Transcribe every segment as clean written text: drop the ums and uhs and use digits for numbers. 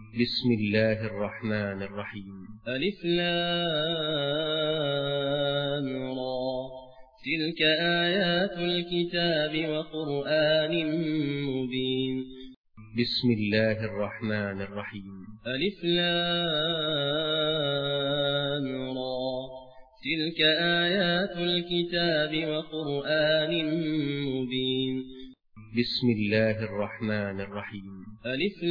بسم الله الرحمن الرحيم. ألف لام را تلك آيات الكتاب وقرآن مبين. بسم الله الرحمن الرحيم. ألف لام را تلك آيات الكتاب وقرآن مبين. بسم الله الرحمن الرحيم. ألف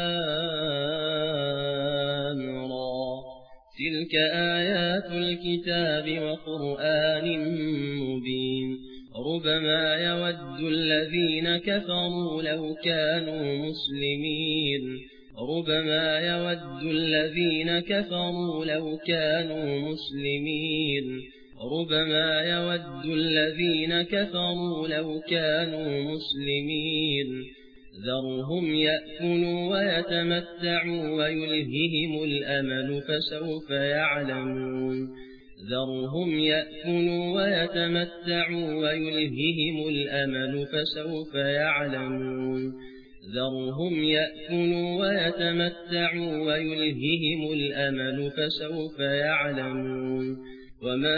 لام را تلك آيات الكتاب وقرآن مبين. ربما يود الذين كفروا لو كانوا مسلمين. ربما يود الذين كفروا لو كانوا مسلمين. ربما يود الذين كفروا لو كانوا مسلمين. ذرهم يأكلوا ويتمتعوا ويلههم الأمل فسوف يعلمون. ذرهم يأكلوا ويتمتعوا ويلههم الأمل فسوف يعلمون. ذرهم يأكلوا ويتمتعوا ويلههم الأمل فسوف يعلمون. وما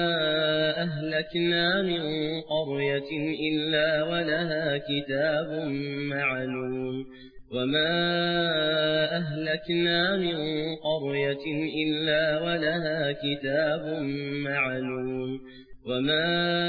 أهلكنا من قرية إلا ولها كتاب معلوم. وما أهلكنا من قرية إلا ولها كتاب معلوم. وما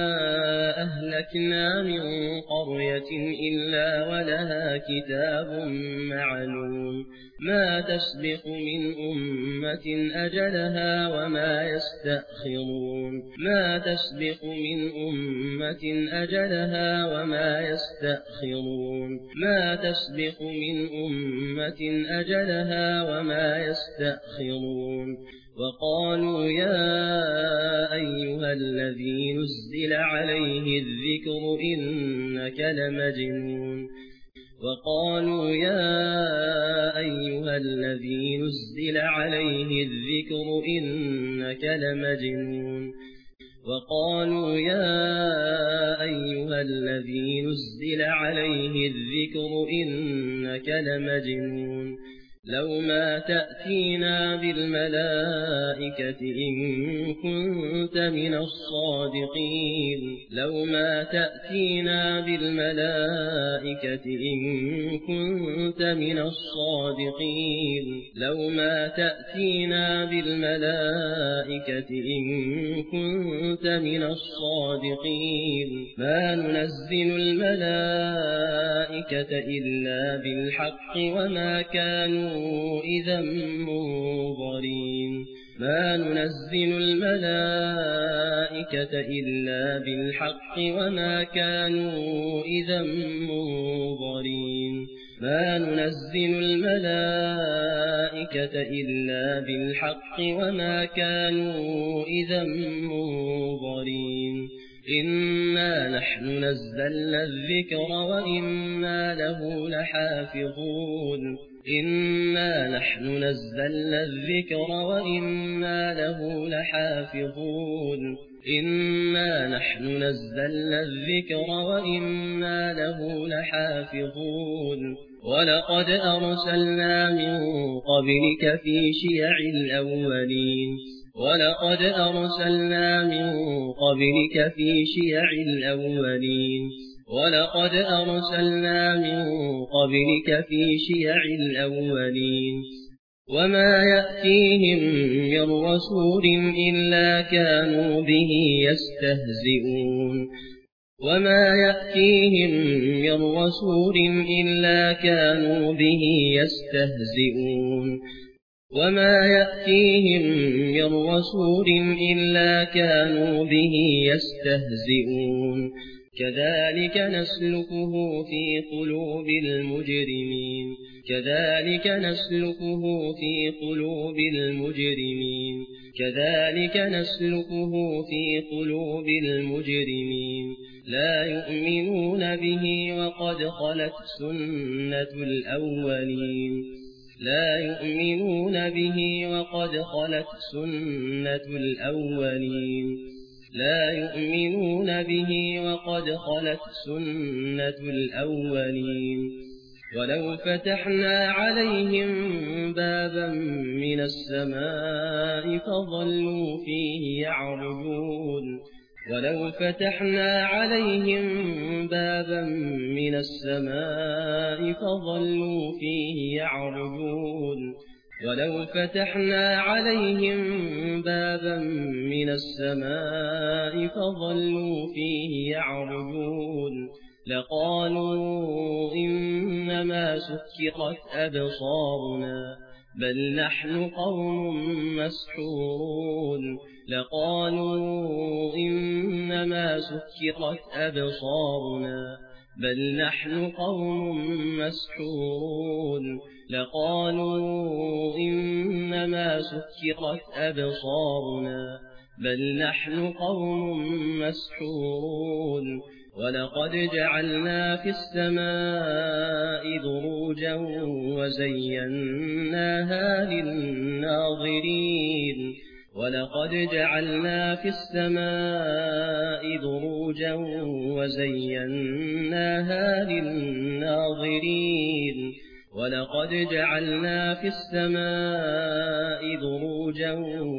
أهلكنا من قرية إلا ولها كتاب معلوم. ما تسبق من أمة أجلها وما يستأخرون. ما تسبق من أمة أجلها وما يستأخرون. ما تسبق من أمة أجلها وما يستأخرون. وقالوا يا أيها الذي نزل عليه الذكر إنك لمجنون. وقالوا يا أيها الذي نزل عليه الذكر إنك لمجنون. وقالوا يا أيها الذي نزل عليه الذكر إنك لمجنون. لو ما تأتينا بالملائكة إن كنت من الصادقين. لو ما تأتينا بالملائكة إن كنت من الصادقين. لو ما تأتينا بالملائكة إن كنت من الصادقين. ما ننزل الملائكة إلا بالحق وما كانوا إذا منظرين. ما ننزل الملائكة إلا بالحق وما كانوا إذا منظرين. ما ننزل الملائكة إلا بالحق وما كانوا إذا منظرين. إنا نحن نزلنا الذكر وإنا له لحافظون. إنا نحن نزلنا الذكر وإنا له لحافظون. إنا نحن نزلنا الذكر وإنا له لحافظون. ولقد أرسلنا من قبلك في شيع الأولين. ولقد أرسلنا من قبلك في شيع الأولين. ولقد أرسلنا من قبلك في شيع الأولين. وما يأتيهم من رسول إلا كانوا به يستهزئون. وما يأتيهم من رسول إلا كانوا به يستهزئون. وما يأتيهم من رسول إلا كانوا به يستهزئون. كذلك نسلكه في قلوب المجرمين. كذلك نسلكه في قلوب المجرمين. كذلك نسلكه في قلوب المجرمين. لا يؤمنون به وقد خلت سنة الأولين. لا يؤمنون به وقد خلت سنة الأولين. لا يؤمنون به وقد خلت سنة الأولين. ولو فتحنا عليهم بابا من السماء فظلوا فيه يعرجون ولو فتحنا عليهم بابا من السماء فظلوا فيه يعرجون ولو فتحنا عليهم بابا من السماء فظلوا فيه يعرجون لقالوا إنما سكرت أبصارنا بل نحن قوم مسحورون لقالوا إنما سكرت أبصارنا بل نحن قوم مسحورون لقالوا إنما سكرت أبصارنا بل نحن قوم مسحورون ولقد جعلنا في السماء بروجا وزيناها للناظرين ولقد جعلنا في السماء بروجا وزيناها للناظرين ولقد جعلنا في السماء بروجا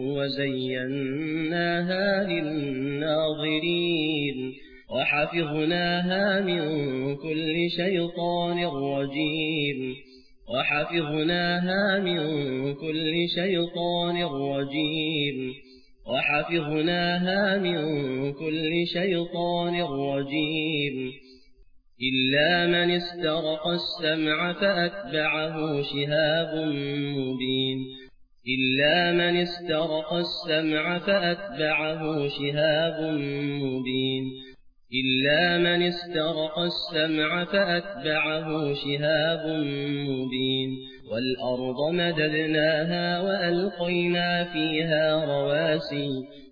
وزيناها للناظرين وحفظناها من كل شيطان رجيم وحفظناها من كل شيطان رجيم وحفظناها من كل شيطان رجيم إلا من استرق السمع فأتبعه شهاب مبين إلا من استرق السمع فأتبعه شهاب مبين إلا من استرق السمع فأتبعه شهاب مبين والأرض مددناها وألقينا فيها رواسي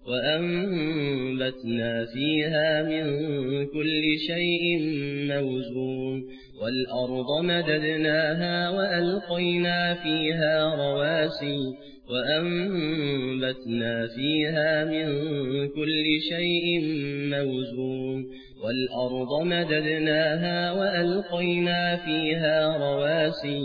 وأنبتنا فيها من كل شيء موزون والأرض مددناها وألقينا فيها رواسي وأنبتنا فيها من كل شيء موزون والأرض مددناها وألقينا فيها رواسي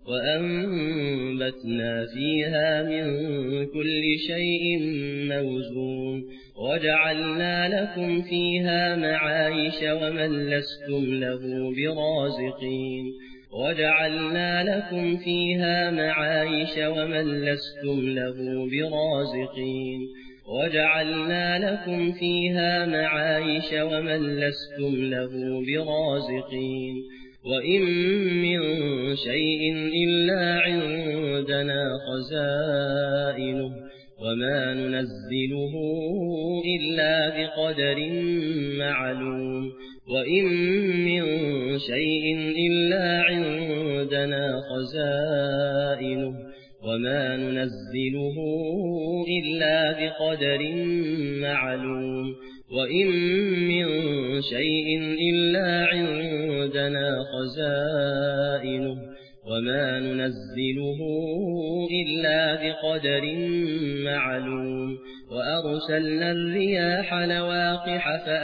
وأنبتنا فيها من كل شيء موزون وجعلنا لكم فيها معايش ومن لستم له برازقين وجعلنا لكم فيها معايش ومن لستم له برازقين وجعلنا لكم فيها معايش ومن لستم له برازقين وإن من شيء إلا عندنا خزائنه وما ننزله إلا بقدر معلوم وإن من شيء إلا عندنا خزائنه وما ننزله إلا بقدر معلوم وإن من شيء إلا عندنا خزائنه وما ننزله إلا بقدر معلوم وأرسلنا الرياح لواقح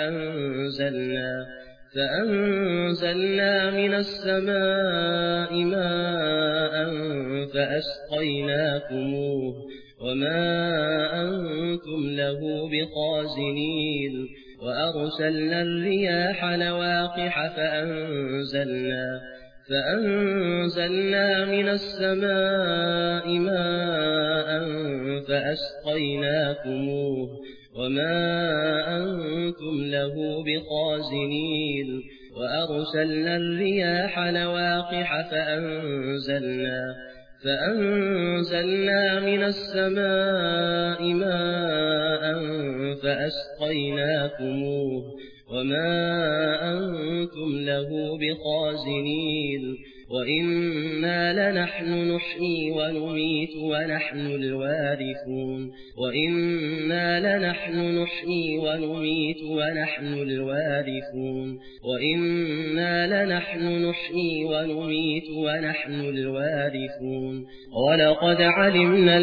فأنزلنا من السماء ماء فأسقيناكموه وما أنتم له بخازنين وأرسلنا الرياح لواقح فأنزلنا من السماء ماء فأسقيناكموه وما أنتم له بخازنين وأرسلنا الرياح لواقح فأنزلنا من السماء ماء فأسقيناكموه وما أنتم له بخازنين وإنا لنحن نحيي ونميت ونحن الوارثون وإنا لنحن نحيي ونميت ونحن الوارثون وإنا لنحن نحيي ونميت ونحن الوارثون ولقد علمنا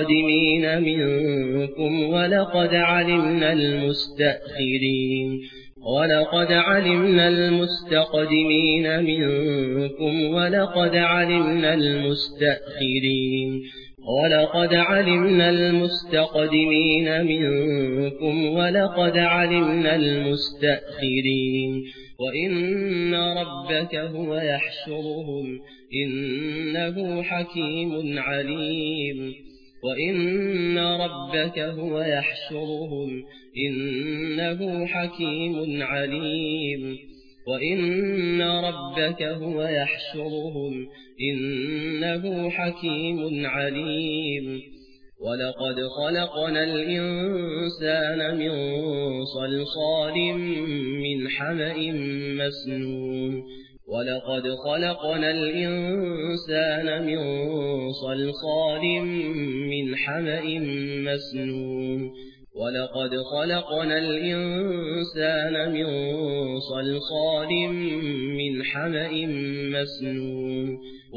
المستقدمين منكم ولقد علمنا المستأخرين ولقد علمنا المستقدمين منكم ولقد علمنا المستأخرين ولقد علمنا المستقدمين منكم ولقد علمنا المستأخرين وإن ربك هو يحشرهم إنه حكيم عليم وإن ربك هو يحشرهم إنه حكيم عليم وإن ربك هو يحشرهم إنه حكيم عليم ولقد خلقنا الإنسان من صلصال من حمأ مسنون ولقد خلقنا الإنسان من صلصال من حمأ مسنون ولقد خلقنا الإنسان من صلصال من حمأ مسنون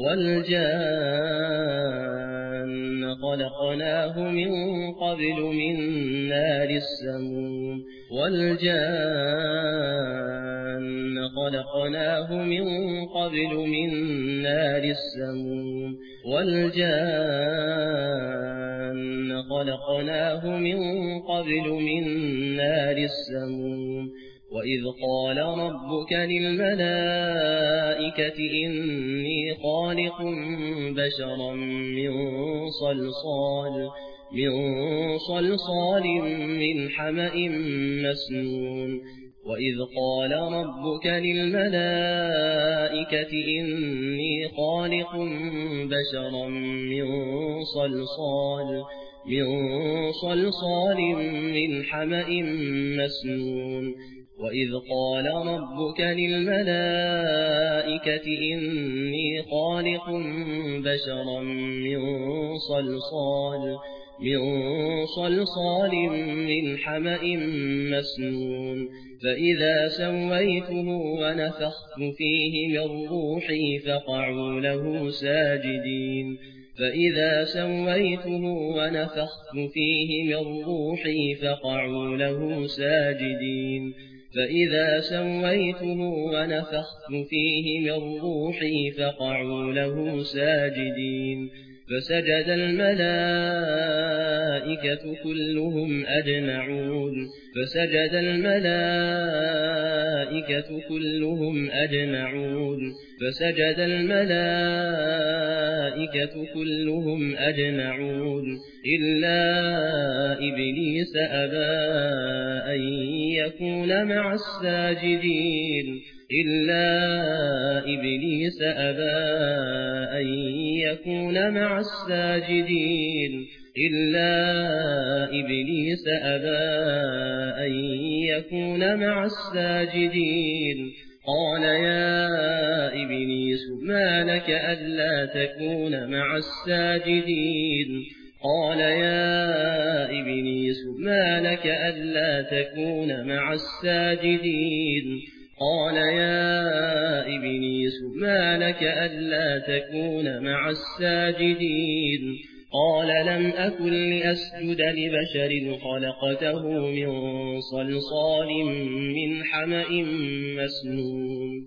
والجان خلقناه من قبل من نار السموم والجان خلقناه من قبل من نار السموم والجان خلقناه من قبل من نار السموم وإذ قال ربك للملائكة إني خالق بشرا من صلصال من حمأ مسنون وإذ قال ربك للملائكة إني خالق بشرا من صلصال من حمأ مسنون وإذ قال ربك للملائكة إني خالق بشرا من صلصال من حمأ مسنون فإذا سويته ونفخت فيه من روحي فقعوا له ساجدين فإذا سويته ونفخت فيه من روحي فقعوا له ساجدين فإذا سويته ونفخت فيه من روحي فقعوا له ساجدين فسجد الملائكة كلهم أجمعون إلا إبليس أبى أن يكون مع الساجدين قال يا إبليس ما لك ألا تكون مع الساجدين قال لم أكن لأسجد لبشر خلقته من صلصال من حمأ مسنون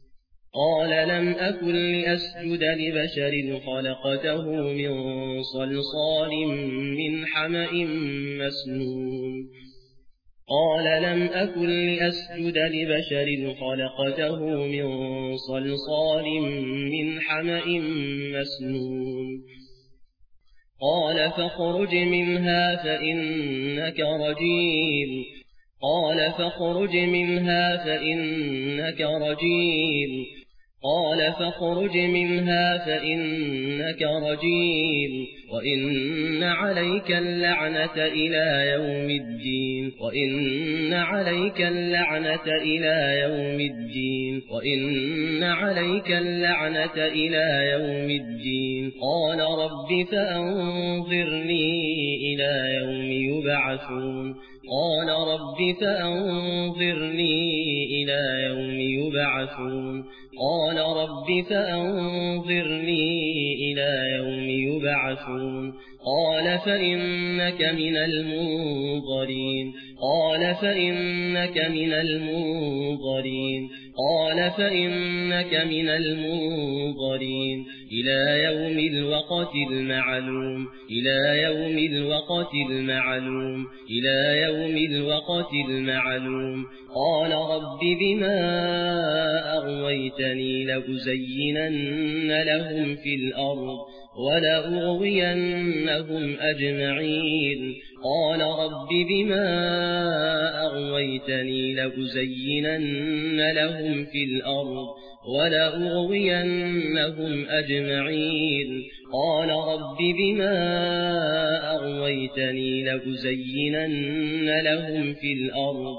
قال فاخرج منها فإنك رجيم وإن عليك اللعنة إلى يوم الدين قال رب فأنظرني إلى يوم يبعثون قال رب فأنظرني إلى يوم يبعثون قال فإنك من المنظرين قال فإنك من المنظرين قال فإنك من المنظرين إلى يوم الوقت المعلوم إلى يوم الوقت المعلوم إلى يوم الوقت المعلوم قال رب بما أغويتني لأزينن لهم في الأرض ولأغوينهم أجمعين قال رب بما أغويتني لأزينن لهم في الأرض ولأغوينهم أجمعين قال رب بما أغويتني لأزينن لهم في الأرض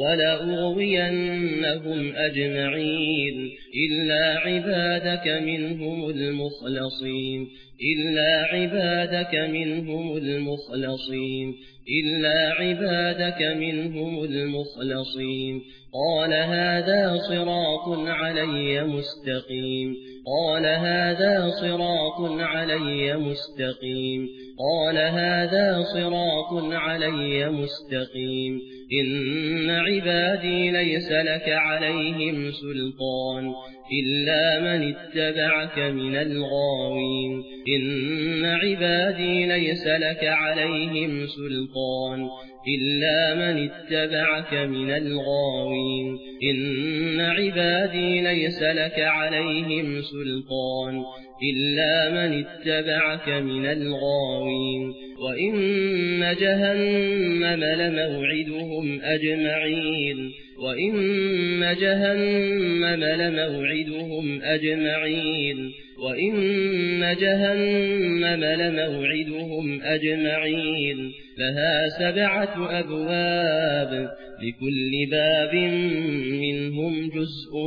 ولأغوينهم أجمعين إلا عبادك منهم المخلصين إلا عبادك منهم المخلصين إلا عبادك منهم المخلصين قال هذا صراط علي مستقيم قال هذا صراط علي مستقيم قال هذا صراط علي مستقيم إن عبادي ليس لك عليهم سلطان إلا من اتبعك من الغاوين إن عبادي ليس لك عليهم سلطان إلا من اتبعك من الغاوين إن عبادي ليس لك عليهم سلطان إلا من اتبعك من الغاوين وإن جهنم لموعدهم أجمعين وإن جهنم لموعدهم أجمعين وإن جهنم لموعدهم أجمعين لها 7 أبواب لكل باب منهم جزء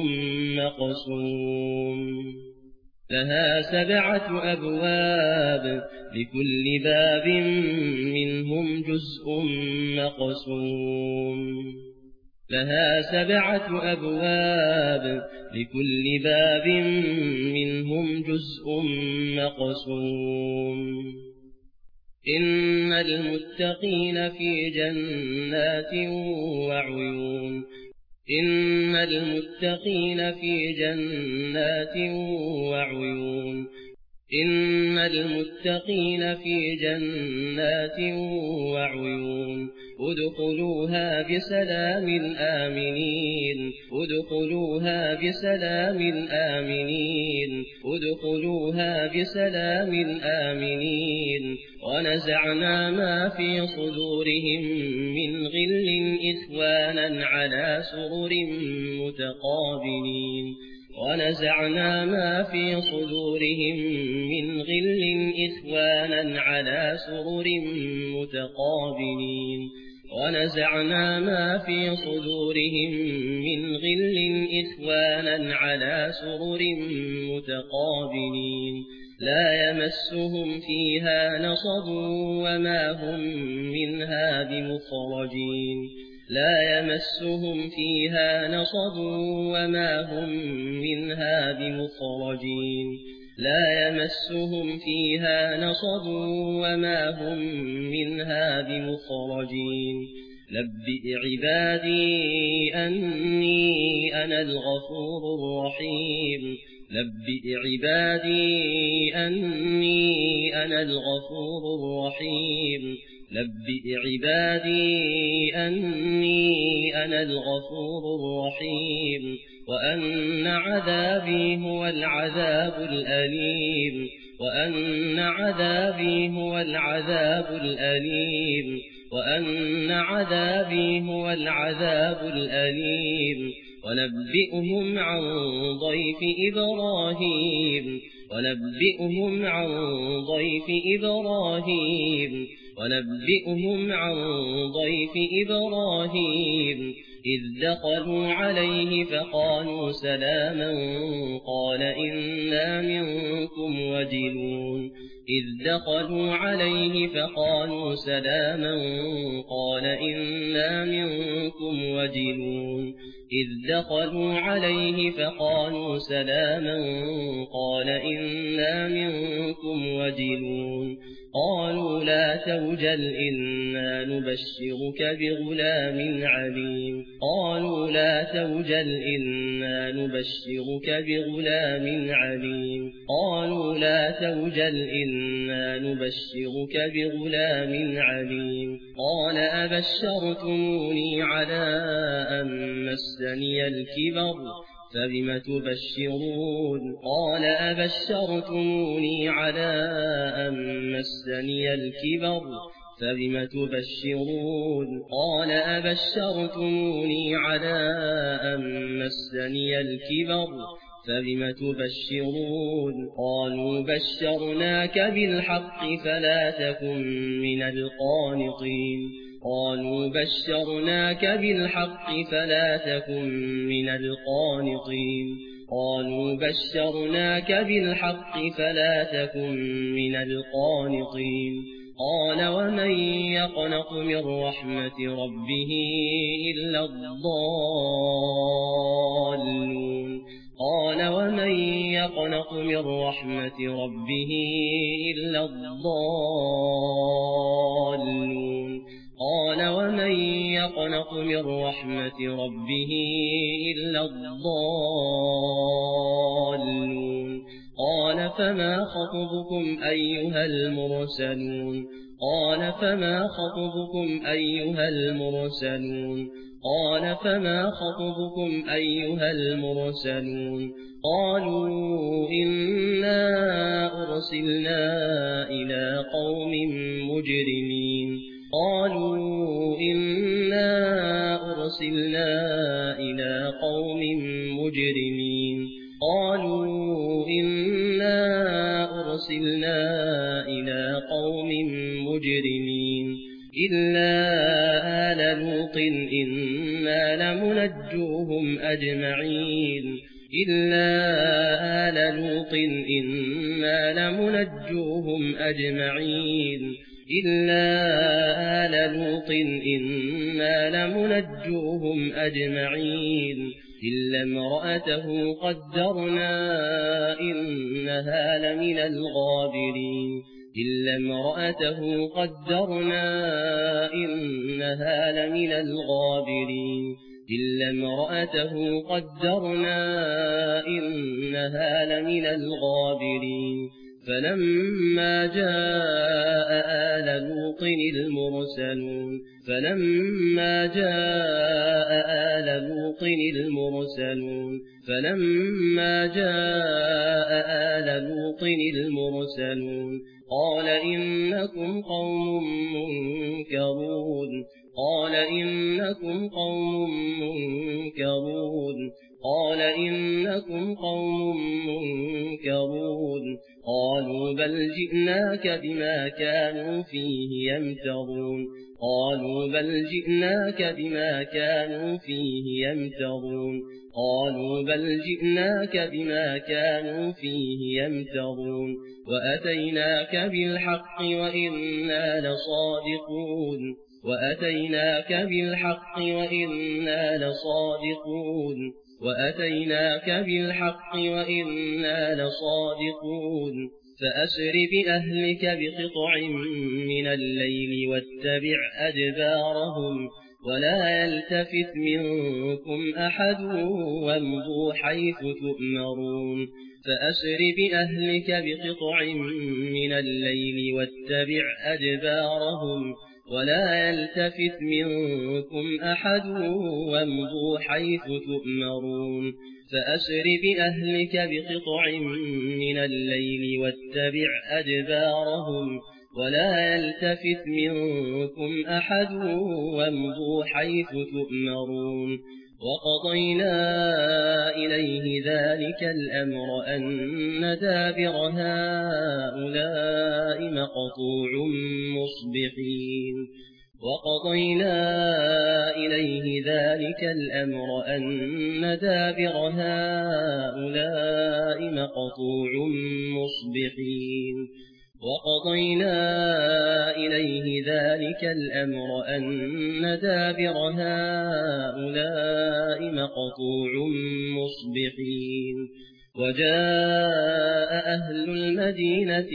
مقسوم لها 7 أبواب لكل باب منهم جزء مقسوم لها 7 أبواب لكل باب منهم جزء مقسوم إن المتقين في جنات وعيون إن المتقين في جنات وعيون إن المتقين في جنات وعيون ادخلوها بسلام آمنين ادخلوها بسلام آمنين ادخلوها بسلام آمنين ونزعنا ما في صدورهم من غل إخوانا على سرر متقابلين ونزعنا ما في صدورهم من غل إخوانا على سرر متقابلين ونزعنا ما في صدورهم من غل إخوانا على سرر متقابلين لا يمسهم فيها نصب وما هم منها بمخرجين لا يمسهم فيها نصب وما هم منها بمخرجين لا يمسهم فيها نصب وما هم منها بمخرجين نبئ عبادي أني أنا الغفور الرحيم نبئ عبادي أني أنا الغفور الرحيم نبئ عبادي أني أنا الغفور الرحيم وأن عذابي هو العذاب الأليم وأن عذابي هو العذاب الأليم وأن عذابي هو العذاب الأليم ونبئهم عن ضيف إبراهيم ونبئهم عن ضيف إبراهيم ونبئهم عن ضيف إبراهيم إذ دخلوا عليه فقالوا سلاما قال إنا منكم وجلون إذ دخلوا عليه فقالوا سلاما قال إنا منكم وجلون إذ دخلوا عليه فقالوا سلاما قال إنا منكم وجلون قالوا لا توجل إنا نبشرك بغلام عليم قالوا لا توجل إنا نبشرك بغلام عليم قالوا لا توجل إنا نبشرك بغلام عليم قال أبشرتموني على أن مسني الكبر فبم تبشرون قال أبشرتموني على أن مسني الكبر فبم تبشرون قال أبشرتموني على أن مسني الكبر فبم تبشرون قالوا بشرناك بالحق فلا تكن من القانطين قالوا بشرناك بالحق فلا تكن من القانطين قالوا بشرناك بالحق فلا تكن من القانطين قال ومن يقنط من رحمة ربه إلا الضالون قال ومن يقنط من رحمة ربه إلا الضالون قال ومن يقنط من رحمة ربه إلا الضالون قال فما خطبكم أيها المرسلون قال فما خطبكم أيها المرسلون قال فما خطبكم أيها المرسلون قالوا إنا أرسلنا إلى قوم مجرمين قالوا إنا أرسلنا إلى قوم مجرمين قالوا إنا أرسلنا إلى قوم مجرمين إلا آل لوط إنا لمنجوهم أجمعين إلا آل لوط إنا لمنجوهم أجمعين إلا آل لوط إنا لمنجوهم أجمعين إلا امرأته قدرنا إنها لمن الغابرين إلا امرأته قدرنا إنها لمن الغابرين إلا امرأته قدرنا إنها لمن الغابرين فلما جاء آل لوط المرسلون فلما جاء آل لوط المرسلون فلما جاء آل لوط المرسلون قال إنكم قوم منكرون قال إنكم قوم منكرون قال إنكم قوم منكرون قالوا بل جئناك بما كانوا فيه يمترون قالوا بل جئناك بما كانوا فيه يمترون قالوا بل جئناك بما كانوا فيه يمترون وأتيناك بالحق وإنا لصادقون وأتيناك بالحق وإنا لصادقون وأتيناك بالحق وإنا لصادقون فأسر بأهلك بقطع من الليل واتبع أدبارهم ولا يلتفت منكم أحد وامضوا حيث تؤمرون فأسر بأهلك بقطع من الليل واتبع أدبارهم ولا يلتفت منكم أحد وامضوا حيث تؤمرون فأسر بأهلك بقطع من الليل واتبع أدبارهم ولا يلتفت منكم أحد وامضوا حيث تؤمرون وقضينا إليه ذلك الأمر أن دابر هؤلاء مقطوع مصبحين وقضينا إليه ذلك الأمر أن دابر هؤلاء مقطوع مصبحين وقضينا إليه ذلك الأمر أن دابر هؤلاء مقطوع مصبحين وجاء أهل المدينة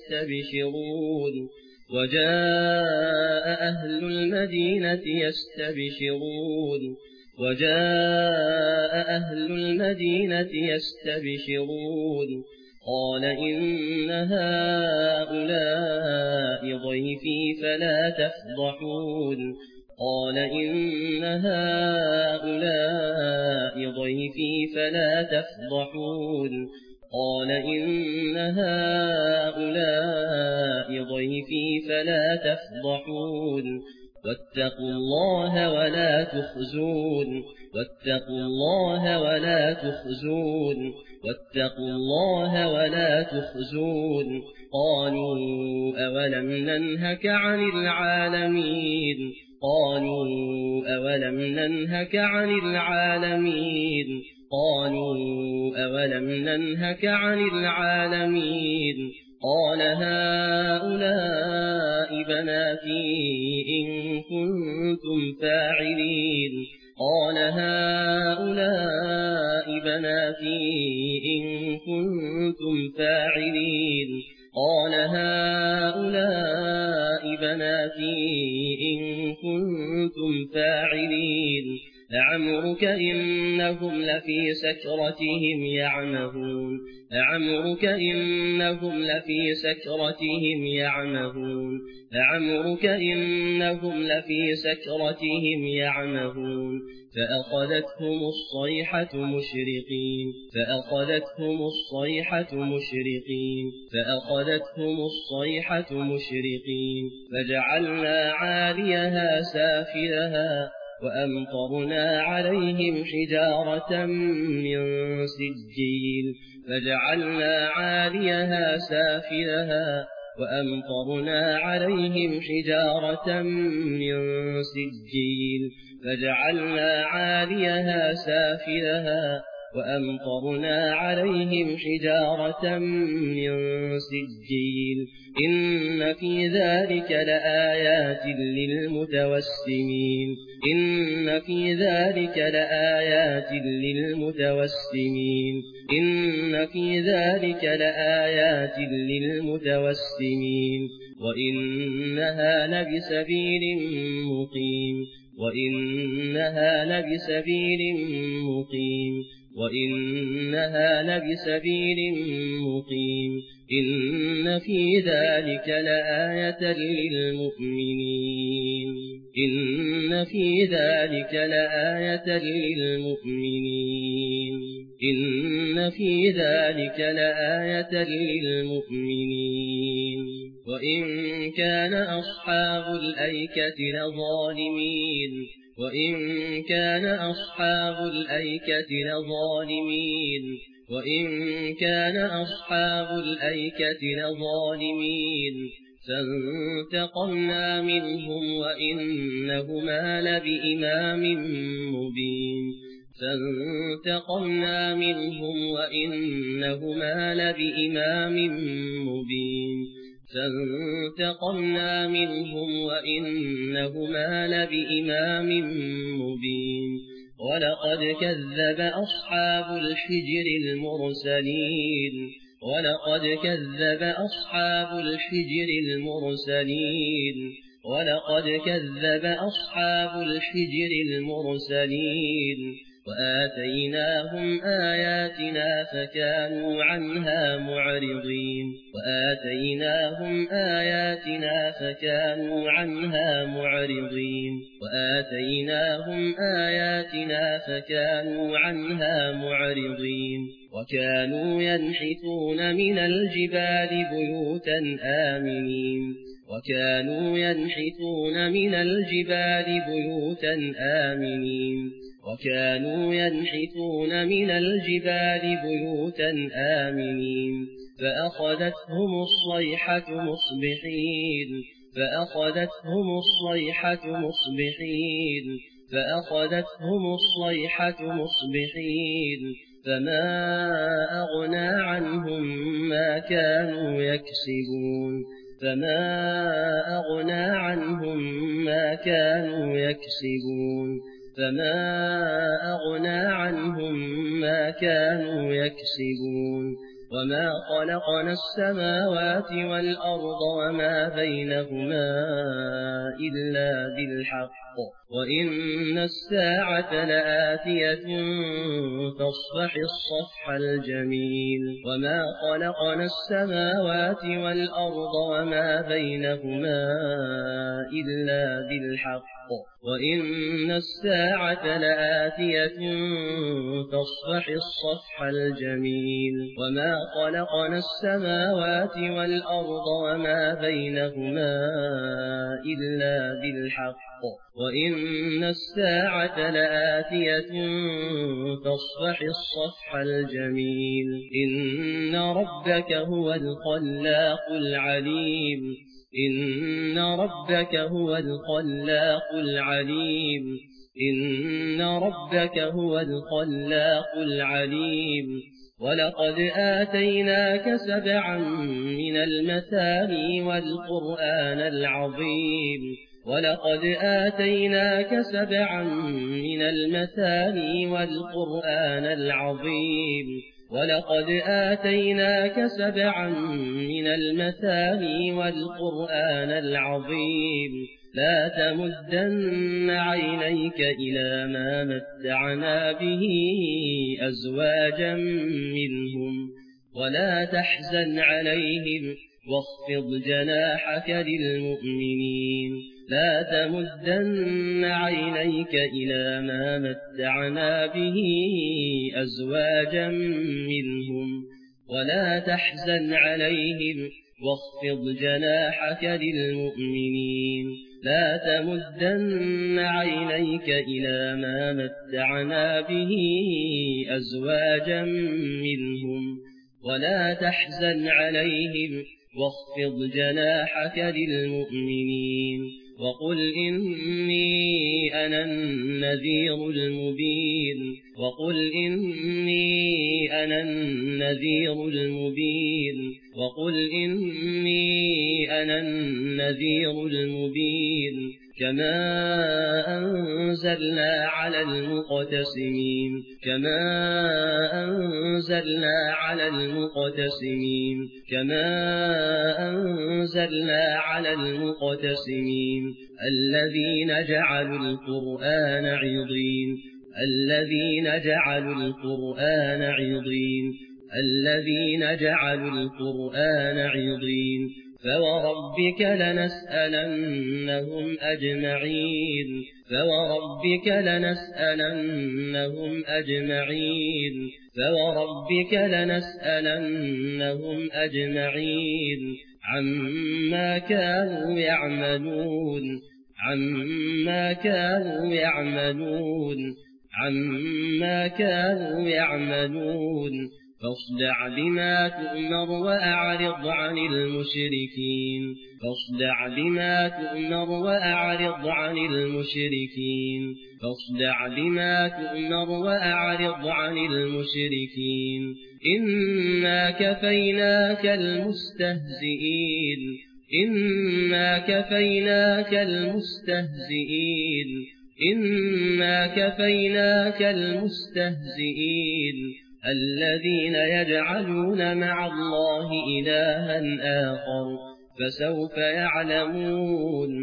يستبشرون قال إن هؤلاء ضيفي فلا تفضحون واتقوا الله ولا تخزون قالوا أولم ننهك عن العالمين قال هؤلاء بناتي إن كنتم فاعلين لعمرك إنهم لفي سكرتهم يعمهون فأخذتهم الصيحة مشرقين فجعلنا عاليها سافلها وأمطرنا عليهم حجارة من سجيل إن في ذلك لآيات للمتوسمين وإنها لبسبيل مقيم إن في ذلك لآية للمؤمنين وإن كان أصحاب الأيكة لظالمين فانتقمنا منهم وإنهما لبإمام مبين ولقد كذب أصحاب الحجر المرسلين وآتيناهم آياتنا فكانوا عنها معرضين وكانوا ينحتون من الجبال بيوتا آمنين فأخذتهم الصيحة مصبحين فما أغنى عنهم ما كانوا يكسبون وما خلقنا السماوات والأرض وما بينهما إلا بالحق وإن الساعة لآتية فاصفح الصفح الجميل وما خلقنا السماوات والأرض وما بينهما إلا بالحق وإن الساعة لآتية فاصفح الصفح الجميل وما خلقنا السماوات والأرض وما بينهما إلا بالحق وإن الساعة لآتية فاصفح الصفح الجميل إن ربك هو الخلاق العليم إن ربك هو الخلاق العليم إن ربك هو الخلاق العليم ولقد آتيناك 7 من المثاني والقرآن العظيم ولقد آتيناك 7 من المثاني والقرآن العظيم ولقد آتيناك 7 من المثاني والقرآن العظيم لا تمدن عينيك إلى ما متعنا به أزواجا منهم ولا تحزن عليهم واخفض جناحك للمؤمنين لا تمدن عينيك إلى ما متعنا به أزواجا منهم ولا تحزن عليهم واخفض جناحك للمؤمنين لا تمدن عينيك إلى ما متعنا به أزواجا منهم ولا تحزن عليهم واخفض جناحك للمؤمنين وقل إني أنا النذير المبين وقل إني أنا النذير المبين وقل إني أنا النذير المبين كما أنزلنا على المقتسمين الذين جعلوا القرآن عضين فوربك لنسألنهم أجمعين عما كانوا يعملون فاصدع بما تؤمر وأعرض عن المشركين إنا كفيناك المستهزئين الذين يجعلون مع الله إلها آخر فسوف يعلمون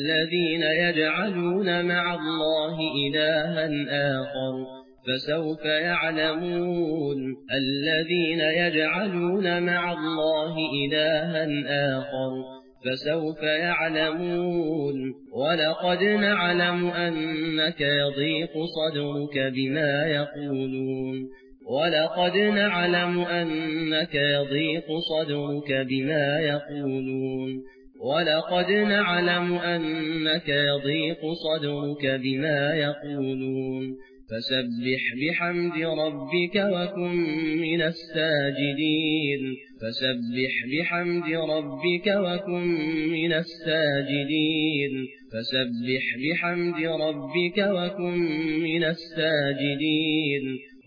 ولقد نعلم أنك يضيق صدرك بما يقولون فسبح بحمد ربك وكن من الساجدين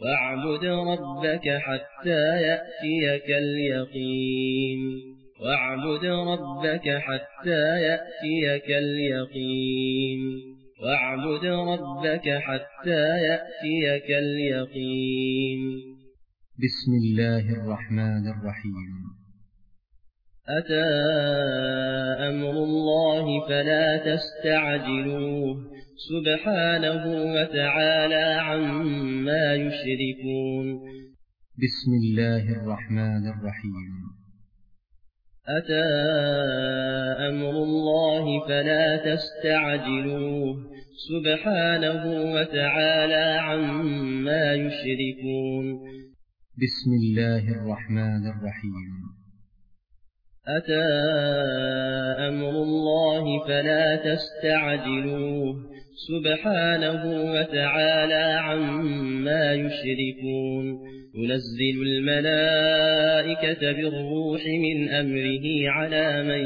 واعبد ربك حتى يأتيك اليقين واعبد ربك حتى يأتيك اليقين واعبد ربك حتى يأتيك اليقين. بسم الله الرحمن الرحيم. أتى أمر الله فلا تستعجلوه سبحانه وتعالى عما يشركون. بسم الله الرحمن الرحيم. أتى أمر الله فلا تستعجلوه سبحانه وتعالى عما يشركون. بسم الله الرحمن الرحيم. أتى أمر الله فلا تستعجلوه سبحانه وتعالى عما يشركون. ينزل الملائكة بالروح من أمره على من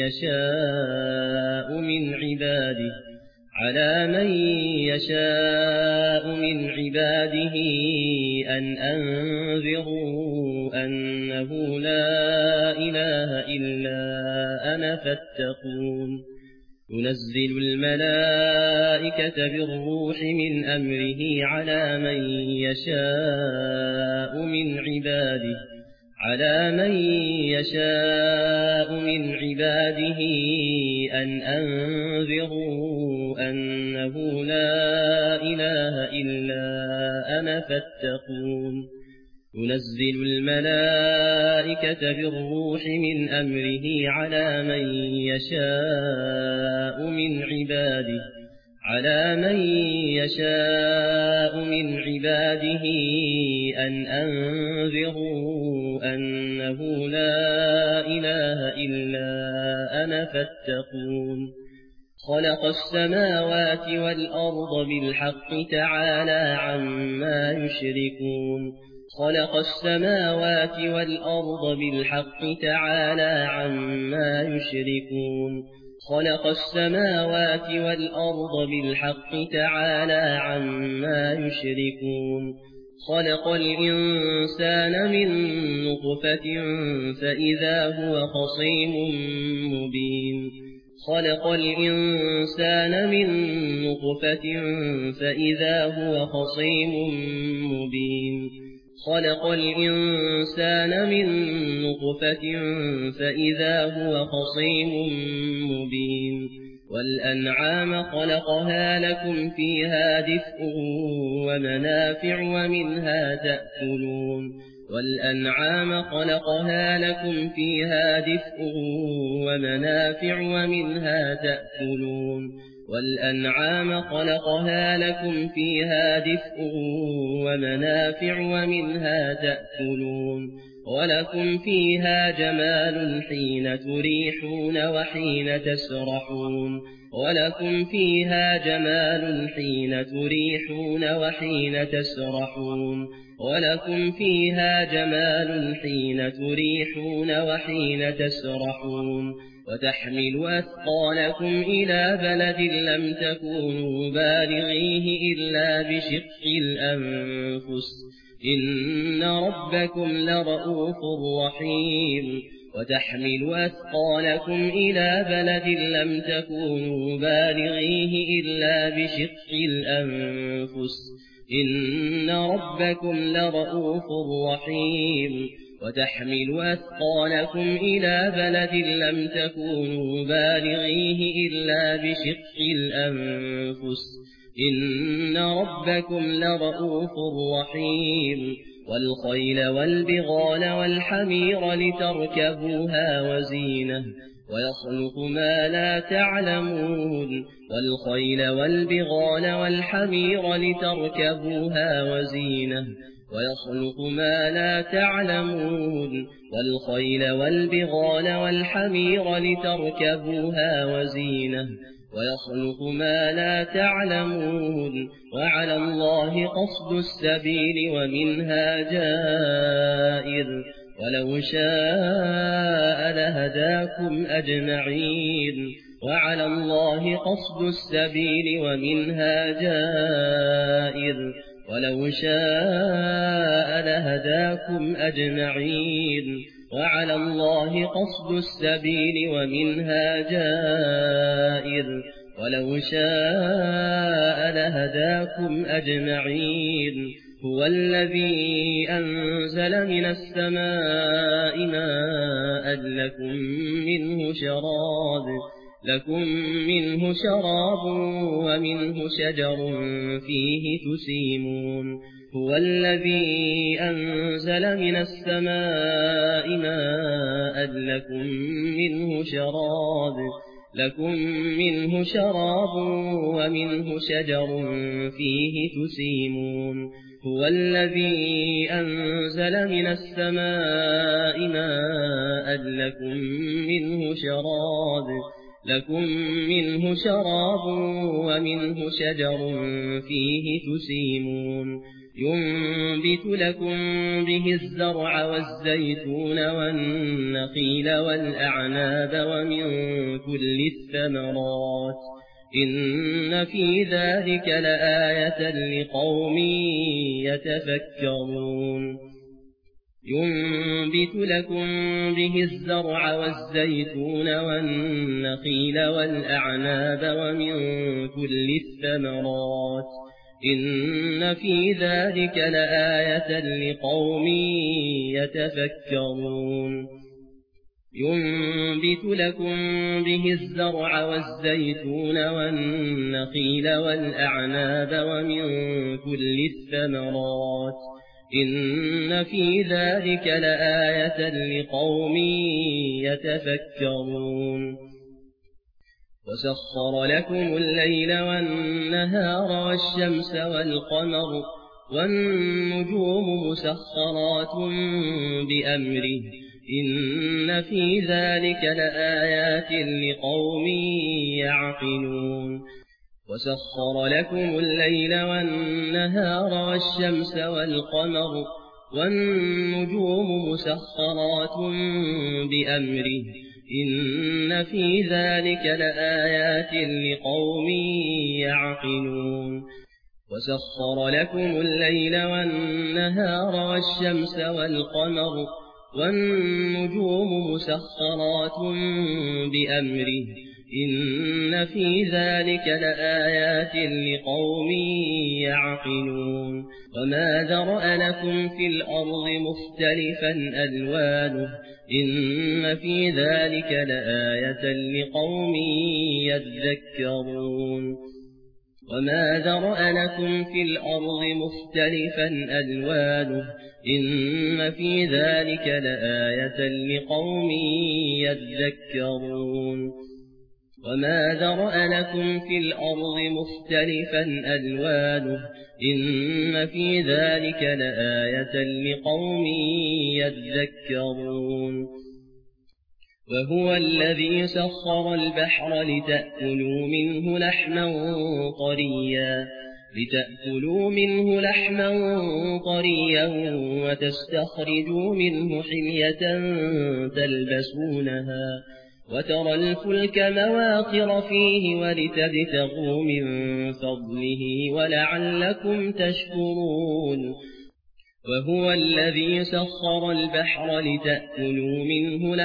يشاء من عباده أن أنذروا أنه لا إله إلا أنا فاتقون. ينزل الملائكة بالروح من أمره على من يشاء من عباده أن أنذروا أنه لا إله إلا أنا فاتقون. ينزل الملائكة بالروح من أمره على من يشاء من عباده أن أنذروا أنه لا إله إلا أنا فاتقون. خلق السماوات والأرض بالحق تعالى عما يشركون. خلق السماوات والأرض بالحق تعالى عما يشركون. خلق السماوات والأرض بالحق تعالى عما يشركون. خلق الإنسان من نطفة فإذا هو خصيم مبين. خلق الإنسان من نطفة فإذا هو خصيم مبين. خلق الإنسان من نطفة فإذا هو خصيم مبين. والأنعام خلقها لكم فيها دفء ومنافع ومنها تأكلون. والأنعام خلقها لكم فيها دفء ومنافع ومنها تأكلون. والأنعام خلقها لكم فيها دفء ومنافع ومنها تأكلون. ولكم فيها جمال حين تريحون وحين تسرحون. ولكم فيها جمال حين تريحون وحين تسرحون. ولكم فيها جمال حين تريحون وحين تسرحون. وتحمل أثقالكم إلى بلد لم تكونوا بالغيه إلا بشق الأنفس إن ربكم لرؤوف رحيم. وتحمل أثقالكم إلى بلد لم تكونوا بالغيه إلا بشق الأنفس إن ربكم لرؤوف رحيم. وتحمل أثقالكم إلى بلد لم تكونوا بالغيه إلا بشق الأنفس إن ربكم لرؤوف رحيم. والخيل والبغال والحمير لتركبوها وزينة ويخلق ما لا تعلمون. والخيل والبغال والحمير لتركبوها وزينة ويخلق ما لا تعلمون. والخيل والبغال والحمير لتركبوها وزينة ويخلق ما لا تعلمون. وعلى الله قصد السبيل ومنها جائر ولو شاء لهداكم أجمعين. وعلى الله قصد السبيل ومنها جائر ولو شاء لهداكم أجمعين وعلى الله قصد السبيل ومنها جائر ولو شاء لهداكم أجمعين هو الذي أنزل من السماء ماء لكم منه شراب ومنه شجر فيه تسيمون هو الذي أنزل من السماء ماء لكم منه شراب ومنه شجر فيه تسيمون هو الذي أنزل من السماء ماء لكم منه شراب ومنه شجر فيه تسيمون ينبت لكم به الزرع والزيتون والنخيل والأعناب ومن كل الثمرات إن في ذلك لآية لقوم يتفكرون ينبت لكم به الزرع والزيتون والنخيل والأعناب ومن كل الثمرات إن في ذلك لآية لقوم يتفكرون ينبت لكم به الزرع والزيتون والنخيل والأعناب ومن كل الثمرات إن في ذلك لآية لقوم يتفكرون وسخر لكم الليل والنهار والشمس والقمر والنجوم مسخرات بأمره إن في ذلك لآيات لقوم يعقلون وسخر لكم الليل والنهار والشمس والقمر والنجوم مسخرات بأمره إن في ذلك لآيات لقوم يعقلون وسخر لكم الليل والنهار والشمس والقمر والنجوم مسخرات بأمره إن في ذلك لآيات لقوم يعقلون وما ذرأ لكم في الأرض مختلفا ألوانه إن في ذلك لآية لقوم يذكرون وما ذرأ لكم في الأرض مختلفا ألوانه إن في ذلك لآية لقوم يذكرون وما ذرأ لكم في الأرض مختلفا ألوانه إن في ذلك لآية لقوم يذكرون وهو الذي سخر البحر لتأكلوا منه لحما طريا وتستخرجوا منه حلية تلبسونها وترى الفلك مواخر فيه ولتبتغوا من فضله ولعلكم تشكرون وهو الذي سخر البحر لتأكلوا منه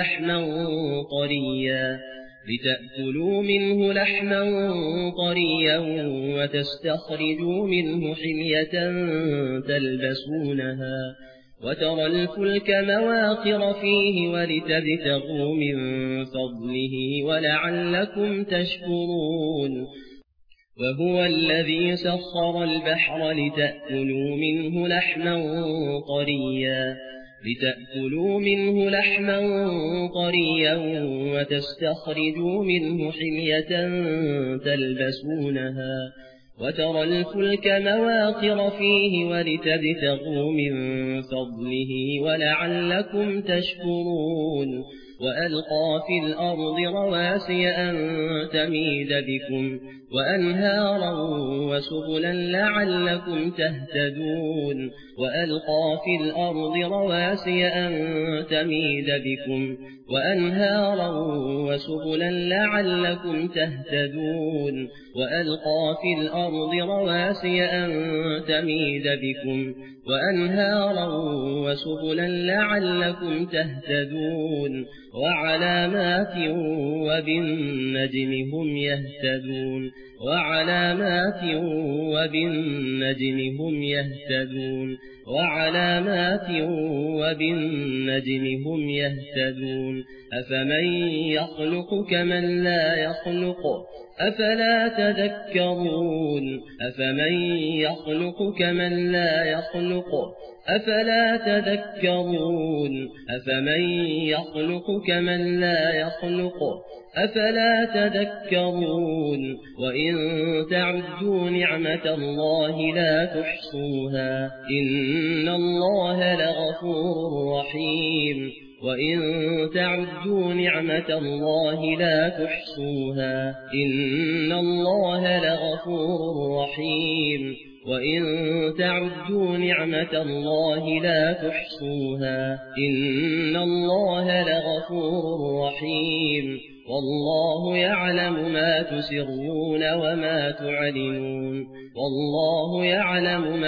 لحما طريا وتستخرجوا منه حلية تلبسونها وترى الفلك مواخر فيه ولتبتغوا من فضله ولعلكم تشكرون وهو الذي سخر البحر لتأكلوا منه لحما طريا وتستخرجوا منه حلية تلبسونها وترى الفلك مواخر فيه ولتبتغوا من فضله ولعلكم تشكرون وألقى في الأرض رواسي أن تميد بكم وأنهارا وسبلا لعلكم تهتدون وألقى في الأرض رواسي أن تميد بكم وأنهارا وسبلا لعلكم تهتدون وألقى في الأرض رواسي أن تميد بكم وأنهارا وسبلا لعلكم تهتدون وعلامات وبالنجم هم يهتدون أفمن يخلق كمن لا يخلق أفلا تذكرون وإن تعدوا نعمة الله لا تحصوها إن الله لغفور رحيم والله يعلم ما تسرون وما تعلنون والله يعلم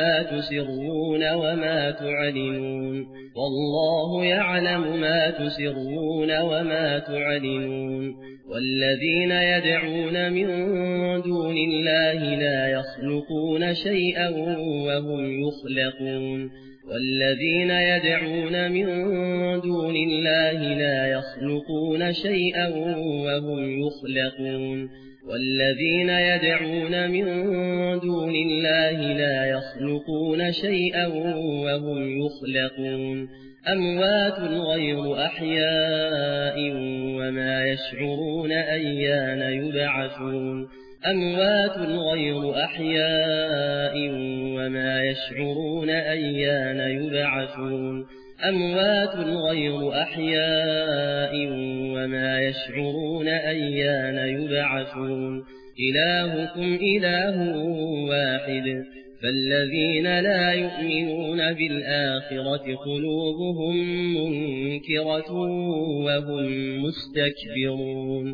ما تسرون وما تعلنون والذين يدعون من دون الله لا يخلقون شيئا وهم يخلقون أموات غير أحياء وما يشعرون أيان يبعثون إلهكم إله واحد فالذين لا يؤمنون بالآخرة قلوبهم منكرة وهم مستكبرون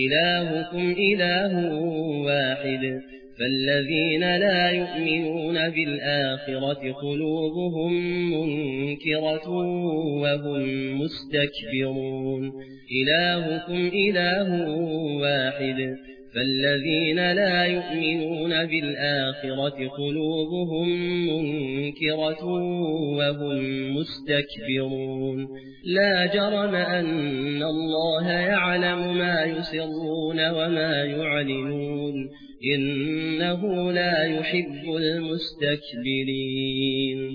لا جرم أن الله يعلم ما يسرون وما يعلنون إنه لا يحب المستكبرين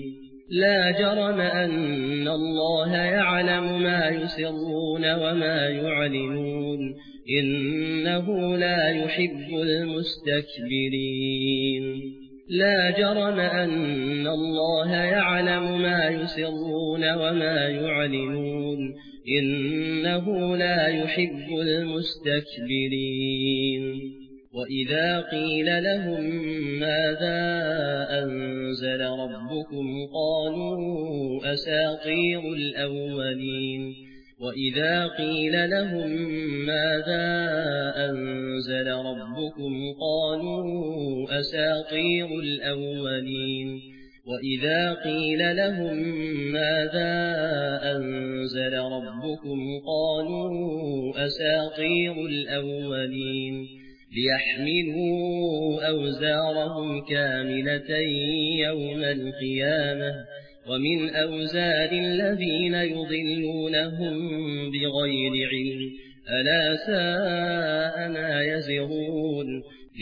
وإذا قيل لهم ماذا أنزل ربكم قالوا أساطير الأولين ليحملوا أوزارهم كاملة يوم القيامة ومن أوزار الذين يضلونهم بغير علم ألا ساء ما يزرون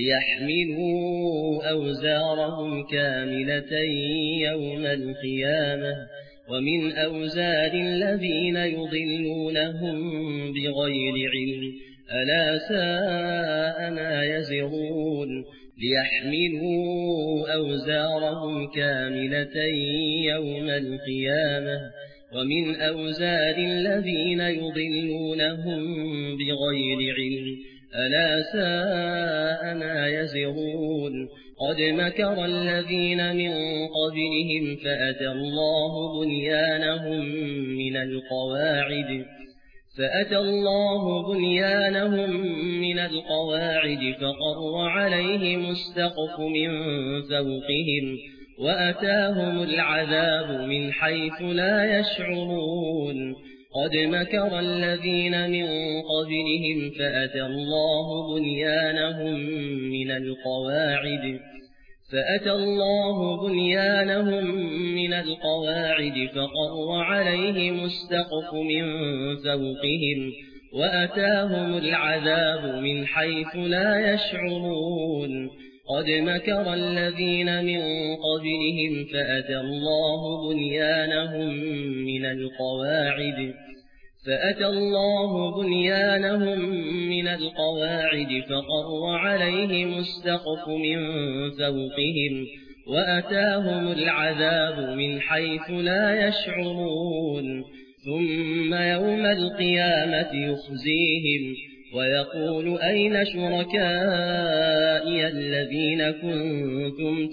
ليحملوا أوزارهم كاملة يوم القيامة ومن أوزار الذين يضلونهم بغير علم ألا ساء ما يزرون قد مكر الذين من قبلهم فأتى الله بنيانهم من القواعد فأتى الله بنيانهم من القواعد فقر عليهم السقف من فوقهم وأتاهم العذاب من حيث لا يشعرون قد مكر الذين من قبلهم فأتى الله بنيانهم من القواعد فقر عليهم السقف من فوقهم وأتاهم العذاب من حيث لا يشعرون قد مكر الذين من قبلهم فأتى الله بنيانهم من القواعد فقر عليهم السقف من فوقهم وأتاهم العذاب من حيث لا يشعرون ثم يوم القيامة يخزيهم ويقول أين شركائي الذين كنتم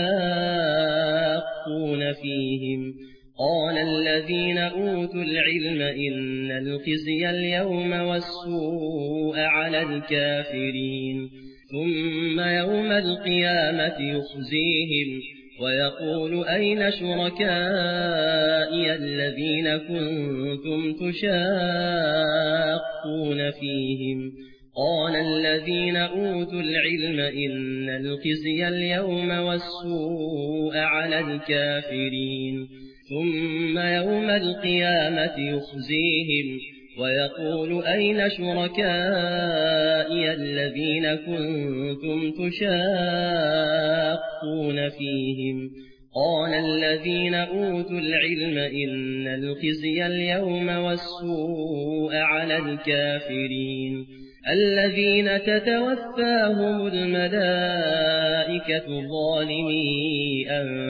تشاقون فيهم قال الذين أوتوا العلم إن الخزي اليوم والسوء على الكافرين ثم يوم القيامة يخزيهم ويقول أين شركائي الذين كنتم تشاقون فيهم قال الذين أوتوا العلم إن الخزي اليوم والسوء على الكافرين ثم يوم القيامة يخزيهم ويقول أين شركائي الذين كنتم تشاقون فيهم قال الذين أوتوا العلم إن الخزي اليوم والسوء على الكافرين الذين تتوفاهم الملائكة ظالمي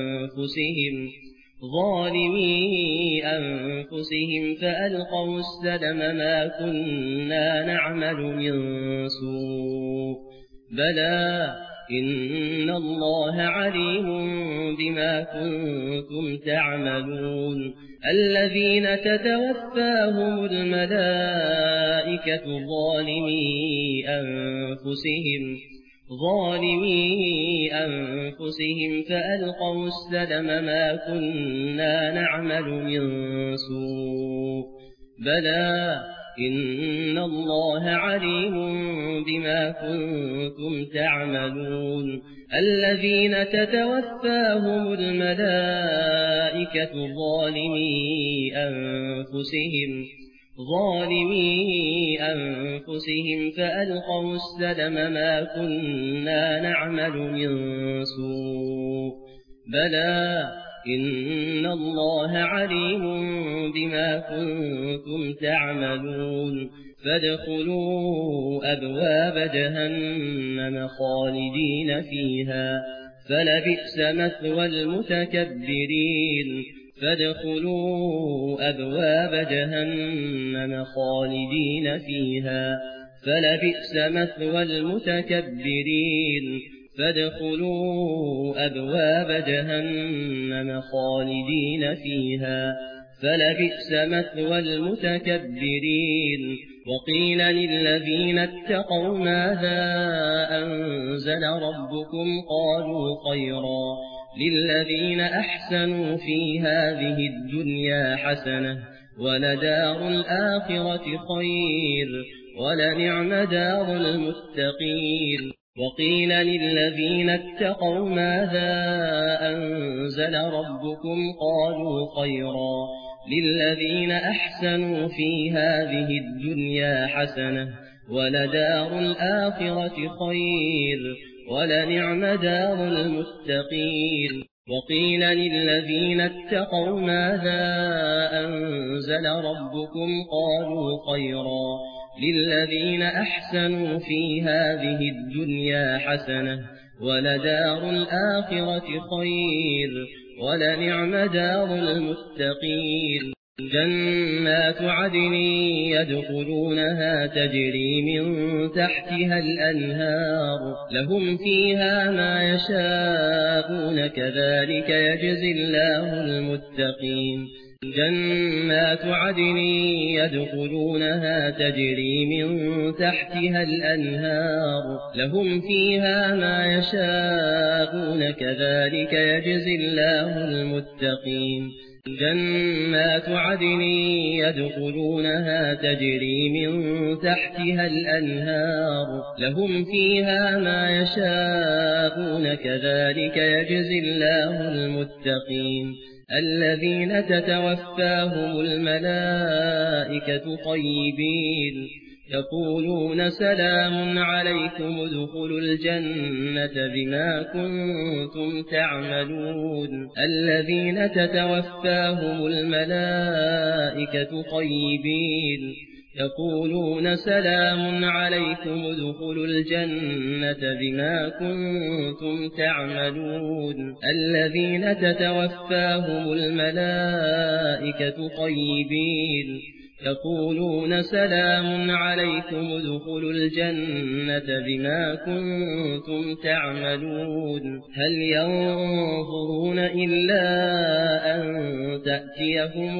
أنفسهم فألقوا السلم ما كنا نعمل من سوء بلى إن الله عليم بما كنتم تعملون الذين تتوفاهم الملائكة ظالمي أنفسهم فألقوا السلم ما كنا نعمل من سوء بلى إن الله عليم بما كنتم تعملون الذين تتوفاهم الملائكة ظالمي أنفسهم فألقوا السلم ما كنا نعمل من سوء بلى إن الله عليم بما كنتم تعملون فادخلوا أبواب جهنم خالدين فيها فلبئس مثوى المتكبرين فادخلوا أبواب جهنم خالدين فيها فلبئس مثوى المتكبرين فادخلوا أبواب جهنم خالدين فيها فلبئس مثوى المتكبرين وقيل للذين اتقوا ماذا أنزل ربكم قالوا خيرا للذين أحسنوا في هذه الدنيا حسنة ولدار الآخرة خير ولنعم دار المتقين وقيل للذين اتقوا ماذا أنزل ربكم قالوا خيرا للذين أحسنوا في هذه الدنيا حسنة ولدار الآخرة خير ولنعم دار المتقين وقيل للذين اتقوا ماذا أنزل ربكم قالوا خيرا للذين أحسنوا في هذه الدنيا حسنة ولدار الآخرة خير ولنعم دار المتقين جنات عدن يدخلونها تجري من تحتها الأنهار لهم فيها ما يشاءون كذلك يجزي الله المتقين جنات عدن يدخلونها تجري من تحتها الأنهار لهم فيها ما يشاءون كذلك يجزي الله المتقين جنات عدن يدخلونها تجري من تحتها الأنهار لهم فيها ما يشاءون كذلك يجزي الله المتقين الذين تتوفاهم الملائكة طيبين يقولون سلام عليكم ادخلوا الجنة بما كنتم تعملون الذين تتوفاهم الملائكة طيبين يقولون سلام عليكم ادخلوا الجنة بما كنتم تعملون الذين تتوفاهم الملائكة طيبين يقولون سلام عليكم ادخلوا الجنة بما كنتم تعملون هل ينظرون إلا أن تأتيهم